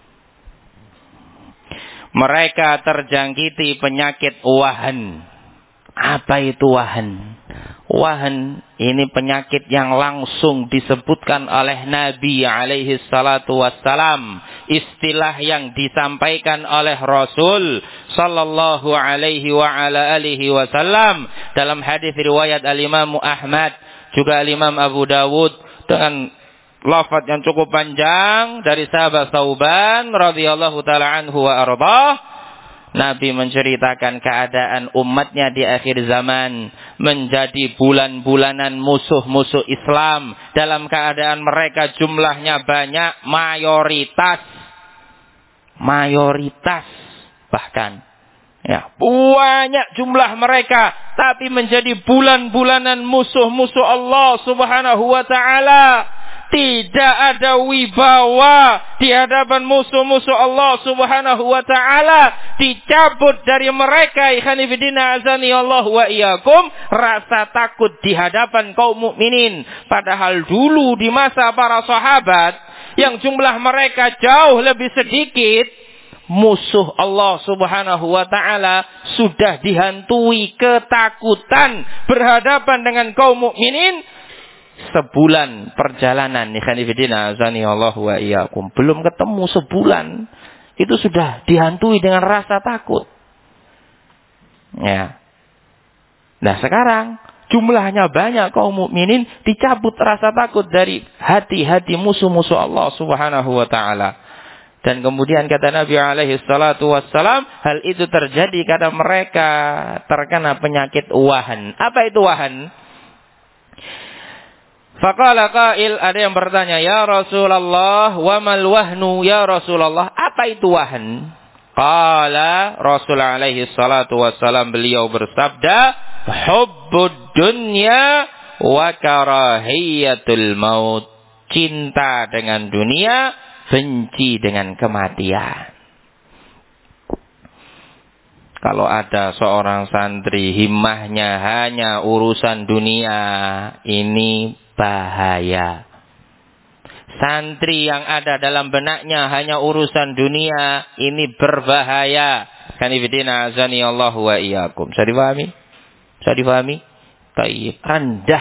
Mereka terjangkiti penyakit wahan. Apa itu wahan? Wahan ini penyakit yang langsung disebutkan oleh Nabi alaihi salatu wassalam. Istilah yang disampaikan oleh Rasul sallallahu alaihi wa ala alihi wasallam dalam hadis riwayat al-Imam Ahmad juga al-Imam Abu Dawud dengan lafaz yang cukup panjang dari sahabat Tsauban radhiyallahu taala anhu wa ardhah. Nabi menceritakan keadaan umatnya di akhir zaman menjadi bulan-bulanan musuh-musuh Islam. Dalam keadaan mereka jumlahnya banyak, mayoritas bahkan. Ya, banyak jumlah mereka, tapi menjadi bulan-bulanan musuh-musuh Allah subhanahu wa ta'ala. Tidak ada wibawa di hadapan musuh-musuh Allah subhanahu wa ta'ala. Dicabut dari mereka ikhwanifidina azani Allah wa iyyakum rasa takut di hadapan kaum mukminin. Padahal dulu di masa para sahabat yang jumlah mereka jauh lebih sedikit, musuh Allah subhanahu wa ta'ala sudah dihantui ketakutan berhadapan dengan kaum mukminin. Sebulan perjalanan ikhwanifidina azani Allah wa iyyakum, belum ketemu sebulan itu sudah dihantui dengan rasa takut. Ya. Nah sekarang jumlahnya banyak kaum mukminin, dicabut rasa takut dari hati-hati musuh-musuh Allah subhanahu wa ta'ala. Dan kemudian kata Nabi alaihi salatu wassalam, hal itu terjadi karena mereka terkena penyakit wahan. Apa itu wahan? Faqala qail, ada yang bertanya, ya Rasulullah, wa mal wahnu ya Rasulullah, apa itu wahan? Qala Rasul alaihi salatu wassalam, beliau bersabda, hubbud dunya wa karahiyatul maut. Cinta dengan dunia, benci dengan kematian. Kalau ada seorang santri himmahnya hanya urusan dunia, ini bahaya. Santri yang ada dalam benaknya hanya urusan dunia, ini berbahaya. Kanifidina azani Allah wa iyyakum. Bisa dipahami? Bisa dipahami? Tayyib. Rendah.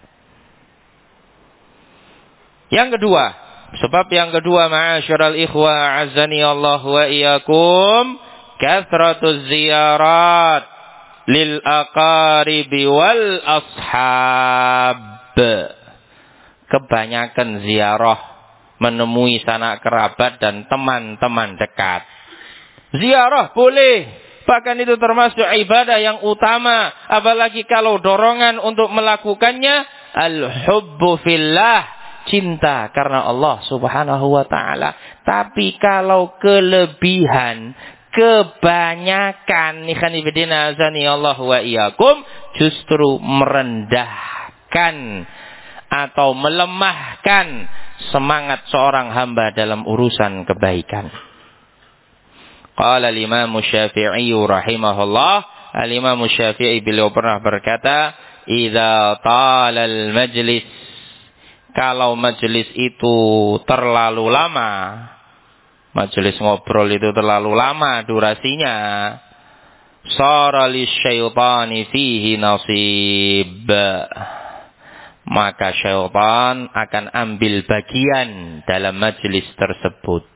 Yang kedua, sebab yang kedua, ma'asyiral ikhwa azani Allah wa iyyakum, kathratuz ziyarat lil aqaribi wal ashab. Kebanyakan ziarah menemui sanak kerabat dan teman-teman dekat. Ziarah boleh, bahkan itu termasuk ibadah yang utama, apalagi kalau dorongan untuk melakukannya al-hubbu fillah, cinta karena Allah subhanahu wa ta'ala. Tapi kalau kelebihan, kebanyakan ikhanifidina azani Allah wa iyyakum justru merendahkan atau melemahkan semangat seorang hamba dalam urusan kebaikan. Qala al-Imam Syafi'i rahimahullah, al-Imam Syafi'i beliau pernah berkata, idza talal majlis, kalau majlis itu terlalu lama, majlis ngobrol itu terlalu lama durasinya, sara lisyaitani fihi nasib, maka syaitan akan ambil bagian dalam majlis tersebut.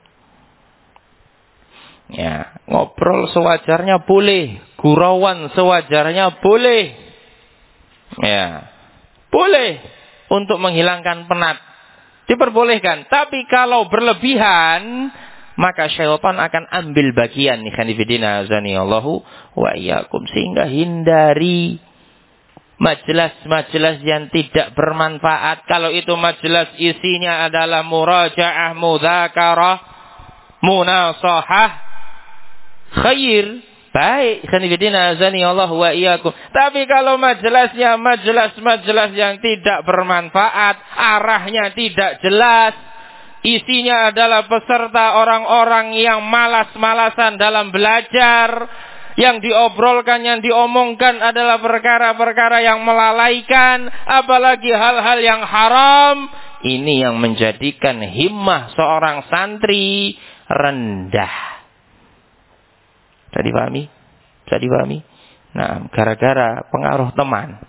Ya, ngobrol sewajarnya boleh, gurauan sewajarnya boleh. Ya, boleh untuk menghilangkan penat, diperbolehkan. Tapi kalau berlebihan, maka syaitan akan ambil bagian. Ikhanifidina azanillahu wa iyyakum, sehingga hindari majelis-majelis yang tidak bermanfaat. Kalau itu majelis isinya adalah murajaah, mudzakarah, munasahah, khair, baik. Khanifidina azani Allah wa iyyakum. Tapi kalau majelisnya majelis yang tidak bermanfaat, arahnya tidak jelas, isinya adalah peserta orang-orang yang malas-malasan dalam belajar, yang diobrolkan, yang diomongkan adalah perkara-perkara yang melalaikan, apalagi hal-hal yang haram, ini yang menjadikan himmah seorang santri rendah. Bisa dipahami? Bisa dipahami? Nah, gara-gara pengaruh teman.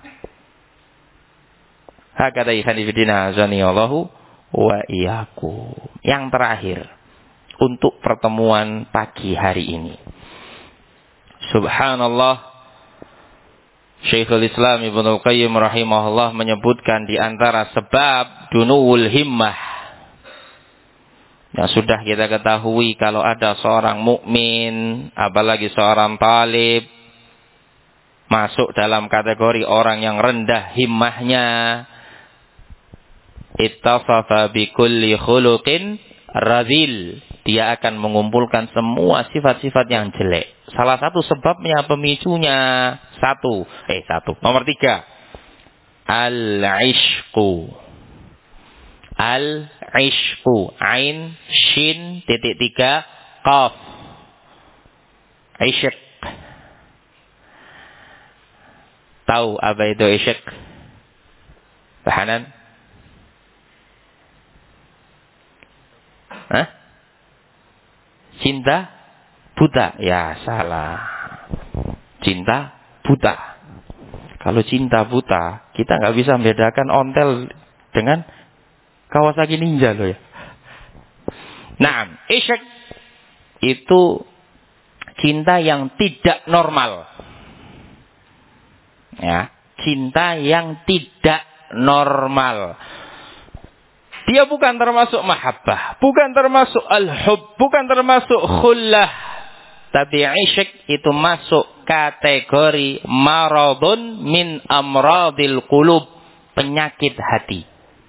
Hakadha ikhanifidina azanillahu wa iyyakum. Yang terakhir untuk pertemuan pagi hari ini. Subhanallah, Syekhul Islam Ibnul Qayyim rahimahullah menyebutkan di antara sebab dunuwul himmah yang sudah kita ketahui, kalau ada seorang mukmin, apalagi seorang talib, masuk dalam kategori orang yang rendah himmahnya, ittasafa bikulli khuluqin radhil, dia akan mengumpulkan semua sifat-sifat yang jelek. Salah satu sebabnya, pemicunya nomor 3, al-ishqu. Al-ishqu, ain, shin, titik 3, qaf. Ishq. Tahu apa itu ishq? Bahanan? Hah? Cinta buta. Ya, salah. Cinta buta. Kalau cinta buta, kita nggak bisa membedakan ontel dengan Kawasaki Ninja loh ya. Nah, ishq itu cinta yang tidak normal. Ya, cinta yang tidak normal. Dia bukan termasuk mahabbah, bukan termasuk al-hub, bukan termasuk khullah. Tapi ishq itu masuk kategori maradun min amradil qulub, penyakit hati.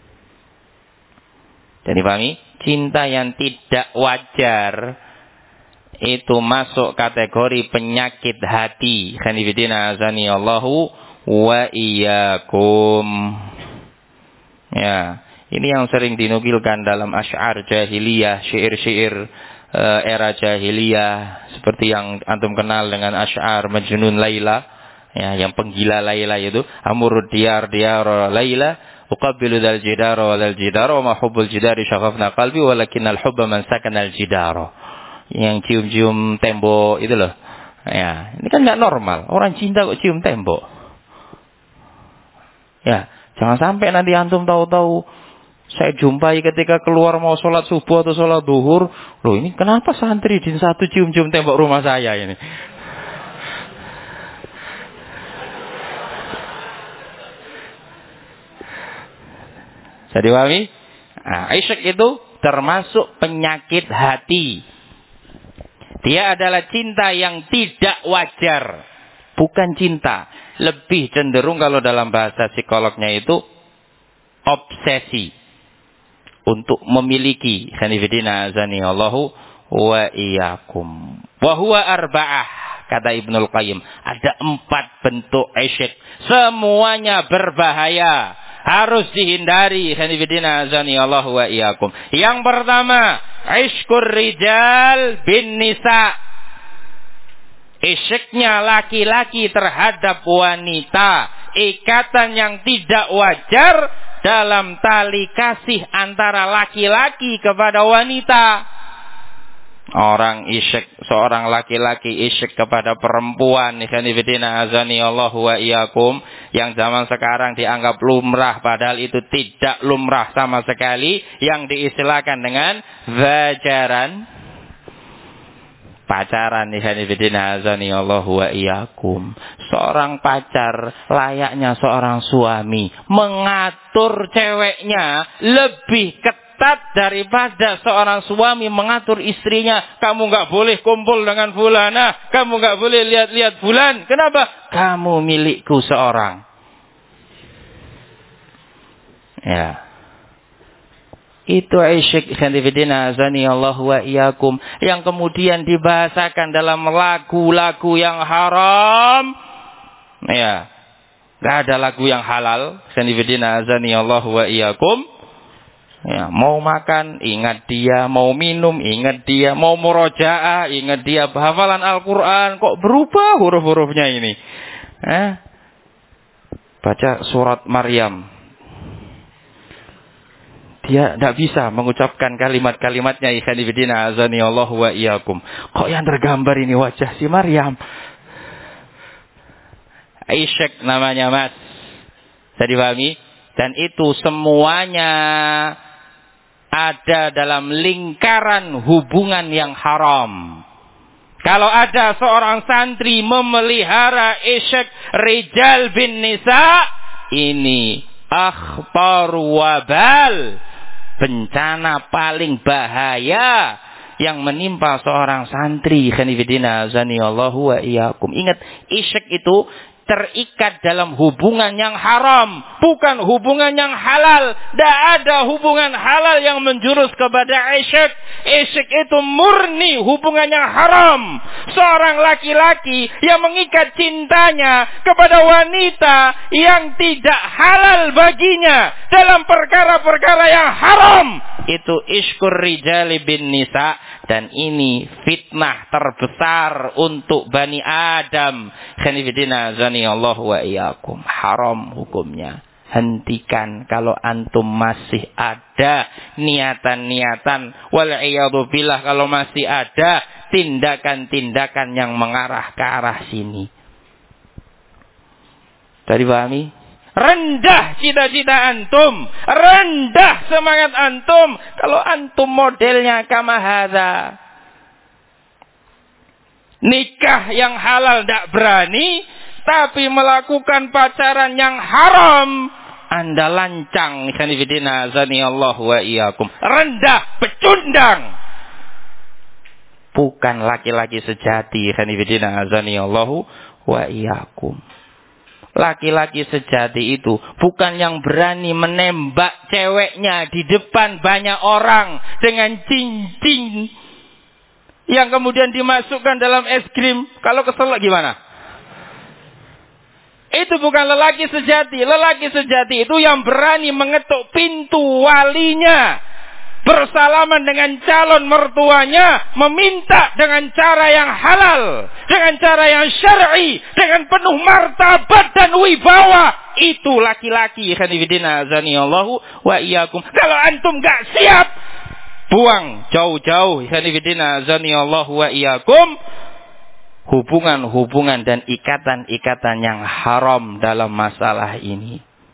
Jadi pahami? Cinta yang tidak wajar itu masuk kategori penyakit hati. Khanifidina azani Allahu wa iyyakum. Ya, ini yang sering dinukilkan dalam asy'ar jahiliyah, syair-syair era jahiliyah, seperti yang antum kenal dengan asy'ar Majnun Laila, ya, yang penggila Laila itu, amurud diyar Laila, uqabbilu dzal jidara wa dzal jidara wa ma hubbul jidari syaghafna qalbi walakinnal hubba man sakana al jidara. Yang cium-cium tembok itu loh. Ya, ini kan enggak normal. Orang cinta kok cium tembok. Ya, jangan sampai nanti antum tahu-tahu saya jumpai ketika keluar mau sholat subuh atau sholat duhur, loh ini kenapa santri jin satu cium-cium tembok rumah saya ini? Jadi pahami? Nah, ishq itu termasuk penyakit hati. Dia adalah cinta yang tidak wajar. Bukan cinta. Lebih cenderung kalau dalam bahasa psikolognya itu obsesi. Untuk memiliki. Khanifidina azani Allahu wa iyyakum. Wa huwa arba'ah, kata Ibnul Qayyim. Ada 4 bentuk isyik. Semuanya berbahaya. Harus dihindari. Khanifidina azani Allah wa iyyakum. Yang pertama, isykur rijal bin nisa. Isyiknya laki-laki terhadap wanita. Ikatan yang tidak wajar dalam tali kasih antara laki-laki kepada wanita. Seorang laki-laki isyik kepada perempuan, ikhwanifidina azani Allah wa iyyakum, yang zaman sekarang dianggap lumrah, padahal itu tidak lumrah sama sekali, yang diistilahkan dengan pacaran, ikhwanifidina azani Allah wa iyyakum. Seorang pacar layaknya seorang suami mengatur ceweknya lebih ketat daripada seorang suami mengatur istrinya. Kamu nggak boleh kumpul dengan fulana, kamu nggak boleh lihat-lihat fulan. Kenapa? Kamu milikku seorang. Ya. Itu isyik khanifidina azani Allah wa iyyakum, yang kemudian dibahasakan dalam lagu-lagu yang haram. Ya. Enggak ada lagu yang halal. Khanifidina azani Allah wa iyyakum. Ya, mau makan ingat dia, mau minum ingat dia, mau murojaah ingat dia, hafalan Al-Qur'an kok berubah huruf-hurufnya ini. Baca surat Maryam. Dia tidak bisa mengucapkan kalimat-kalimatnya. Ikhwanifidina azani Allah wa iyyakum. Kok yang tergambar ini wajah si Maryam? Isyik namanya, Mas. Bisa dipahami? Dan itu semuanya ada dalam lingkaran hubungan yang haram. Kalau ada seorang santri memelihara isyik rijal bin nisa, ini akhtar wabal, bencana paling bahaya yang menimpa seorang santri. Khanifidina azani Allahu wa iyyakum. Ingat, isyik itu terikat dalam hubungan yang haram, bukan hubungan yang halal. Tidak ada hubungan halal yang menjurus kepada isyik. Isyik itu murni hubungan yang haram. Seorang laki-laki yang mengikat cintanya kepada wanita yang tidak halal baginya dalam perkara-perkara yang haram, itu isykur rijali bin nisa. Dan ini fitnah terbesar untuk Bani Adam. Khanifidina azani Allah wa iyyakum. Haram hukumnya. Hentikan kalau antum masih ada niatan-niatan, wal'iyadu billah, kalau masih ada tindakan-tindakan yang mengarah ke arah sini. Tadi pahami? Rendah cita-cita antum, rendah semangat antum kalau antum modelnya kama hadza. Nikah yang halal tidak berani, tapi melakukan pacaran yang haram, Anda lancang. Khanifidina azani Allah wa iyyakum. Rendah, pecundang. Bukan laki-laki sejati. Khanifidina azani Allah wa iyyakum. Laki-laki sejati itu bukan yang berani menembak ceweknya di depan banyak orang dengan cincin yang kemudian dimasukkan dalam es krim. Kalau kesel gimana? Itu bukan lelaki sejati. Lelaki sejati itu yang berani mengetuk pintu walinya, bersalaman dengan calon mertuanya, meminta dengan cara yang halal, dengan cara yang syar'i, dengan penuh martabat dan wibawa. Itu laki-laki. Khanifidina azani Allahu wa iyyakum. Kalau antum gak siap, buang jauh-jauh. Khanifidina azani Allahu wa iyyakum. Hubungan-hubungan dan ikatan-ikatan yang haram dalam masalah ini.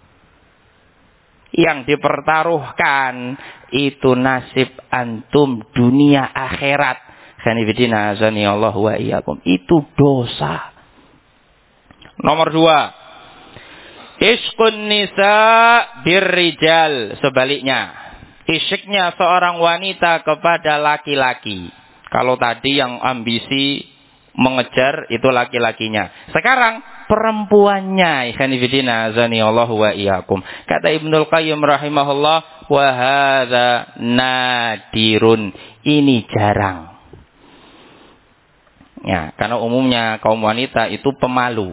Yang dipertaruhkan itu nasib antum dunia akhirat. Khanifidina azani Allah wa iyyakum. Itu dosa. Nomor 2. Isyqun nisa birrijal. Sebaliknya, isyiknya seorang wanita kepada laki-laki. Kalau tadi yang ambisi mengejar itu laki-lakinya, sekarang perempuannya. Khanifidina azani Allah wa iyyakum. Kata Ibnul Qayyim rahimahullah, wa hadza nadirun. Ini jarang. Ya, karena umumnya kaum wanita itu pemalu.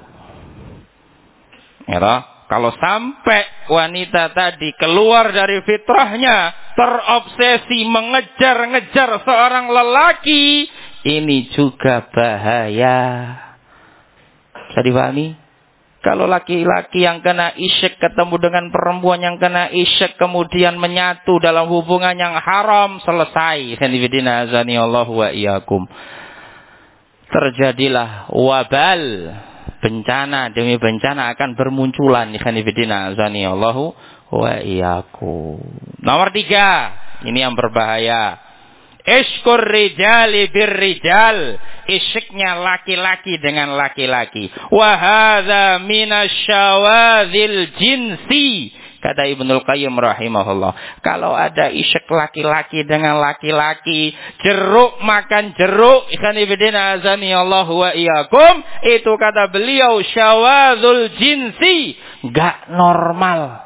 Ya toh? Kalau sampai wanita tadi keluar dari fitrahnya, terobsesi mengejar-ngejar seorang lelaki, ini juga bahaya. Bisa dipahami? Kalau laki-laki yang kena isyik ketemu dengan perempuan yang kena isyik kemudian menyatu dalam hubungan yang haram, selesai. Khanifidina azani Allah wa iyyakum. Terjadilah wabal, bencana demi bencana akan bermunculan. Khanifidina azani Allah wa iyyakum. Nomor 3, ini yang berbahaya. Ishkur rijali birrijal, isyiknya laki-laki dengan laki-laki. Wa hadza minasyawadzil jinsi, kata Ibnul Qayyim rahimahullah. Kalau ada isyik laki-laki dengan laki-laki, jeruk makan jeruk, ikhwan fillah azani Allah wa iyyakum, itu kata beliau syawadzul jinsi, enggak normal.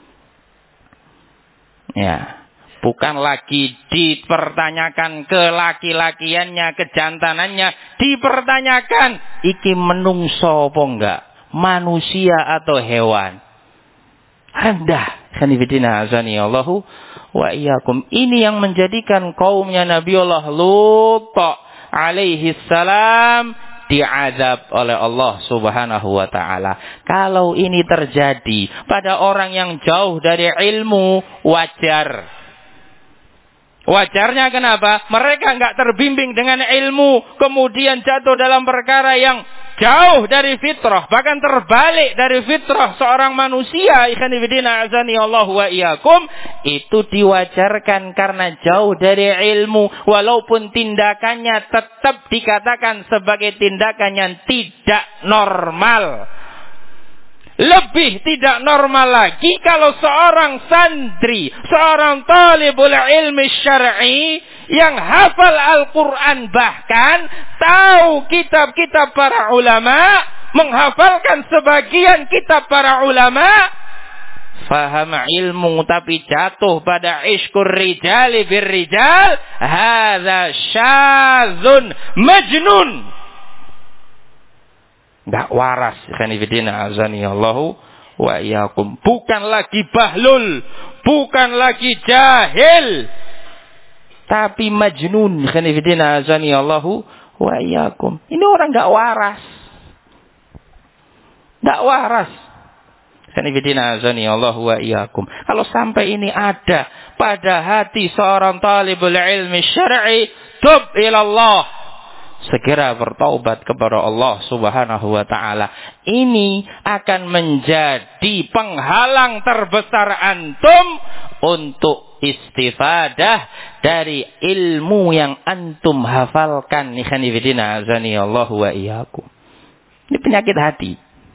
Ya. Bukan lagi dipertanyakan kelaki-lakiannya, kejantanannya. Dipertanyakan, iki menungso apa enggak? Manusia atau hewan? Rendah. Khanifidina azani Allahu wa iyyakum. Ini yang menjadikan kaumnya Nabiullah Lut alaihi salam diazab oleh Allah subhanahu wa ta'ala. Kalau ini terjadi pada orang yang jauh dari ilmu, wajar. Wajarnya kenapa? Mereka enggak terbimbing dengan ilmu, kemudian jatuh dalam perkara yang jauh dari fitrah, bahkan terbalik dari fitrah seorang manusia. Ikhwan fillah azani Allah wa iyyakum, itu diwajarkan karena jauh dari ilmu, walaupun tindakannya tetap dikatakan sebagai tindakan yang tidak normal. Lebih tidak normal lagi kalau seorang santri, seorang talibul ilmi syar'i yang hafal Al-Quran, bahkan tahu kitab-kitab para ulama, menghafalkan sebagian kitab para ulama, faham ilmu tapi jatuh pada ishkur rijali birrijal, hadza syadzun majnun. Enggak waras. Khanifidina azani Allahu wa iyyakum. Bukan lagi bahlul, bukan lagi jahil, tapi majnun. Khanifidina azani Allahu wa iyyakum. Ini orang enggak waras. Enggak waras. Khanifidina azani Allahu wa iyyakum. Kalau sampai ini ada pada hati seorang talibul ilmi syar'i, tub ilallah, segera bertaubat kepada Allah subhanahu wa ta'ala. Ini akan menjadi penghalang terbesar antum untuk istifadah dari ilmu yang antum hafalkan. Nikhanifidina azani Allah wa iyyakum. Ini penyakit hati.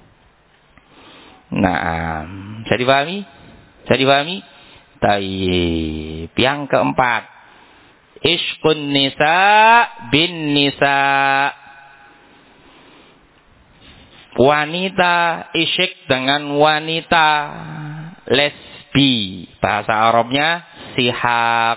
Nah, bisa dipahami? Bisa dipahami? Tayyib. Yang keempat, ishqun nisa bin nisa. Wanita isyik dengan wanita, lesbi. Bahasa Arabnya sihaq.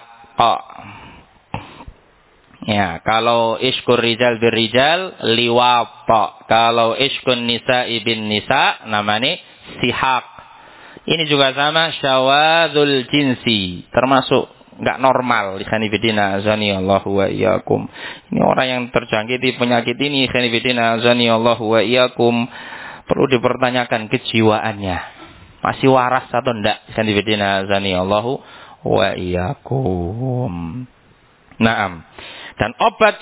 Ya, kalau ishqur rijal bir rijal liwat. Kalau ishqun nisa bin nisa namanya sihaq. Ini juga sama syawadzul jinsi, termasuk enggak normal. Khanifidina azani Allahu wa iyyakum. Ini orang yang terjangkiti penyakit ini, khanifidina azani Allahu wa iyyakum, perlu dipertanyakan kejiwaannya. Masih waras atau enggak? Khanifidina azani Allahu wa iyyakum. Naam. Dan obat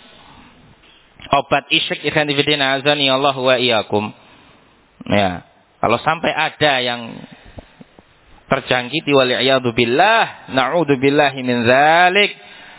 isyik khanifidina azani Allahu wa iyyakum. Ya, kalau sampai ada yang terjangkiti wal'iyadu billah, na'udzu billahi min dzalik.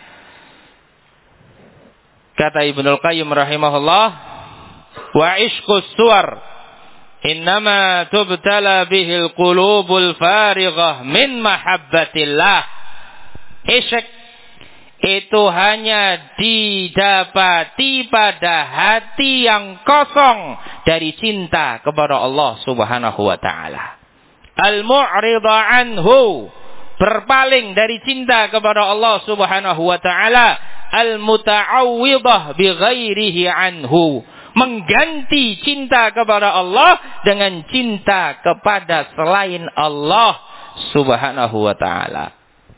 Kata Ibnul Qayyim rahimahullah, wa ishqus suwar innama tubtala bihil qulubul farighah min mahabbatillah. Isyik itu hanya didapati pada hati yang kosong dari cinta kepada Allah subhanahu wa ta'ala. Al-mu'rida anhu, berpaling dari cinta kepada Allah Subhanahu wa taala, al-muta'awwidah bi ghairihi anhu, mengganti cinta kepada Allah dengan cinta kepada selain Allah Subhanahu wa taala.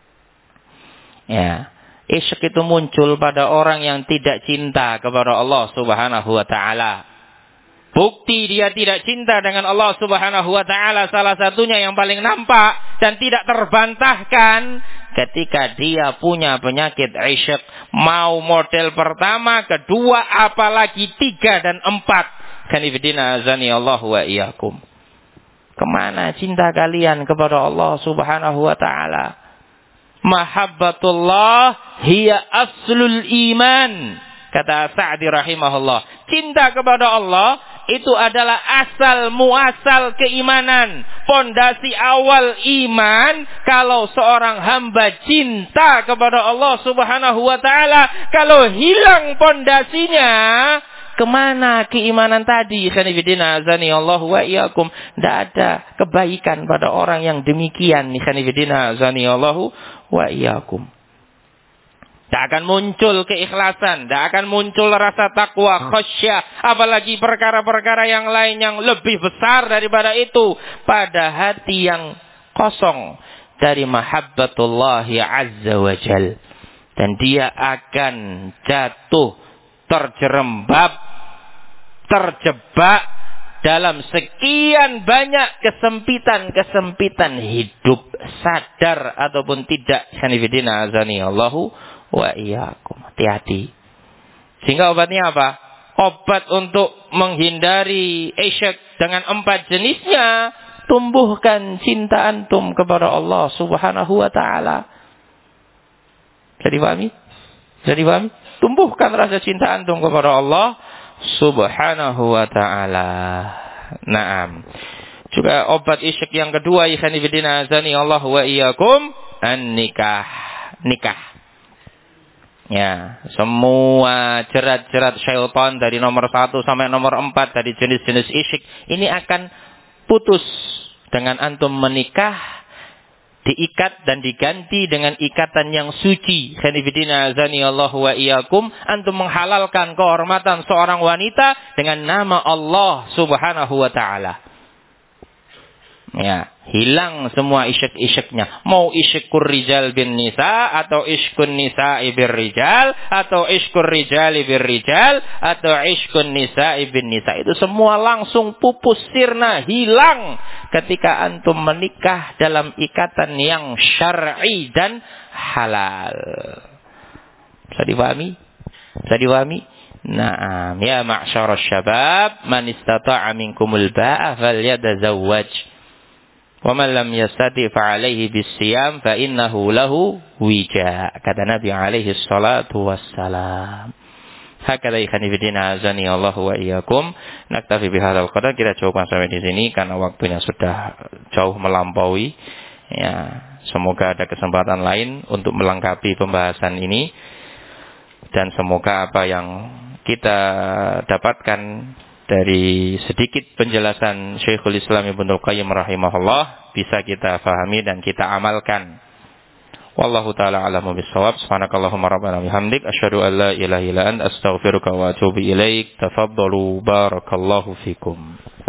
Ya, isyq itu muncul pada orang yang tidak cinta kepada Allah Subhanahu wa taala. Bukti dia tidak cinta dengan Allah Subhanahu wa taala salah satunya yang paling nampak dan tidak terbantahkan ketika dia punya penyakit isyq, mau model pertama, kedua, apalagi 3 dan 4. Kanifidina azani Allah wa iyyakum. Kemana cinta kalian kepada Allah Subhanahu wa taala? Mahabbatullah hiya aslul iman, kata Sa'di rahimahullah. Cinta kepada Allah itu adalah asal muasal keimanan, pondasi awal iman. Kalau seorang hamba cinta kepada Allah Subhanahu wa taala, kalau hilang pondasinya, kemana keimanan tadi? Khanifidina azani Allah wa iyyakum. Tidak ada kebaikan pada orang yang demikian. Khanifidina azani Allah wa iyyakum. Tidak akan muncul keikhlasan, tidak akan muncul rasa takwa, khasyah, apalagi perkara-perkara yang lain yang lebih besar daripada itu pada hati yang kosong dari mahabbatullah azza wa jal. Dan dia akan jatuh terjerembab, terjebak dalam sekian banyak kesempitan-kesempitan hidup, sadar ataupun tidak. Sanifidina azani Allahu wa iyyakum. Hati-hati. Sehingga obatnya apa? Obat untuk menghindari isyq dengan 4 jenisnya, tumbuhkan cinta antum kepada Allah Subhanahu wa taala. Jadi pahami? Tumbuhkan rasa cinta antum kepada Allah Subhanahu wa taala. Naam. Juga obat isyq yang kedua, ikhwan fillah azani Allah wa iyyakum, an-nikah. Nikah. Ya, semua jerat-jerat syaitan dari nomor 1 sampai nomor 4 dari jenis-jenis isyq ini akan putus dengan antum menikah, diikat dan diganti dengan ikatan yang suci. Khanifidina azani Allah wa iyyakum, antum menghalalkan kehormatan seorang wanita dengan nama Allah Subhanahu wa taala. Ya, hilang semua isyq-isyqnya. Mau isyqur rijal bin nisa, atau isyqun nisa'i bir rijal, atau isyqur rijali bir rijal, atau isyqun nisa'i bin nisa. Itu semua langsung pupus sirna, hilang ketika antum menikah dalam ikatan yang syar'i dan halal. Bisa dipahami? Naam, ya ma'syarasy syabab, man istata'a minkumul ba'a falyatazawwaj. Wa man lam yastati fa alaihi bisiyam fa innahu lahu wija, kata Nabi alaihi salatu wassalam. Hakadha ikhwani fillah azani Allah wa iyyakum. Naktafi bihadzal qadar, kita cukupkan sampai di sini karena waktunya sudah jauh melampaui. Ya, semoga ada kesempatan lain untuk melengkapi pembahasan ini, dan semoga apa yang kita dapatkan dari sedikit penjelasan Syekhul Islam Ibnul Qayyim rahimahullah bisa kita fahami dan kita amalkan. Wallahu ta'ala a'lamu bis-shawab. Subhanakallahumma rabbana bihamdik asyhadu an la ilaha illa anta astaghfiruka wa atubu ilaik. Tafaddalu barakallahu fikum.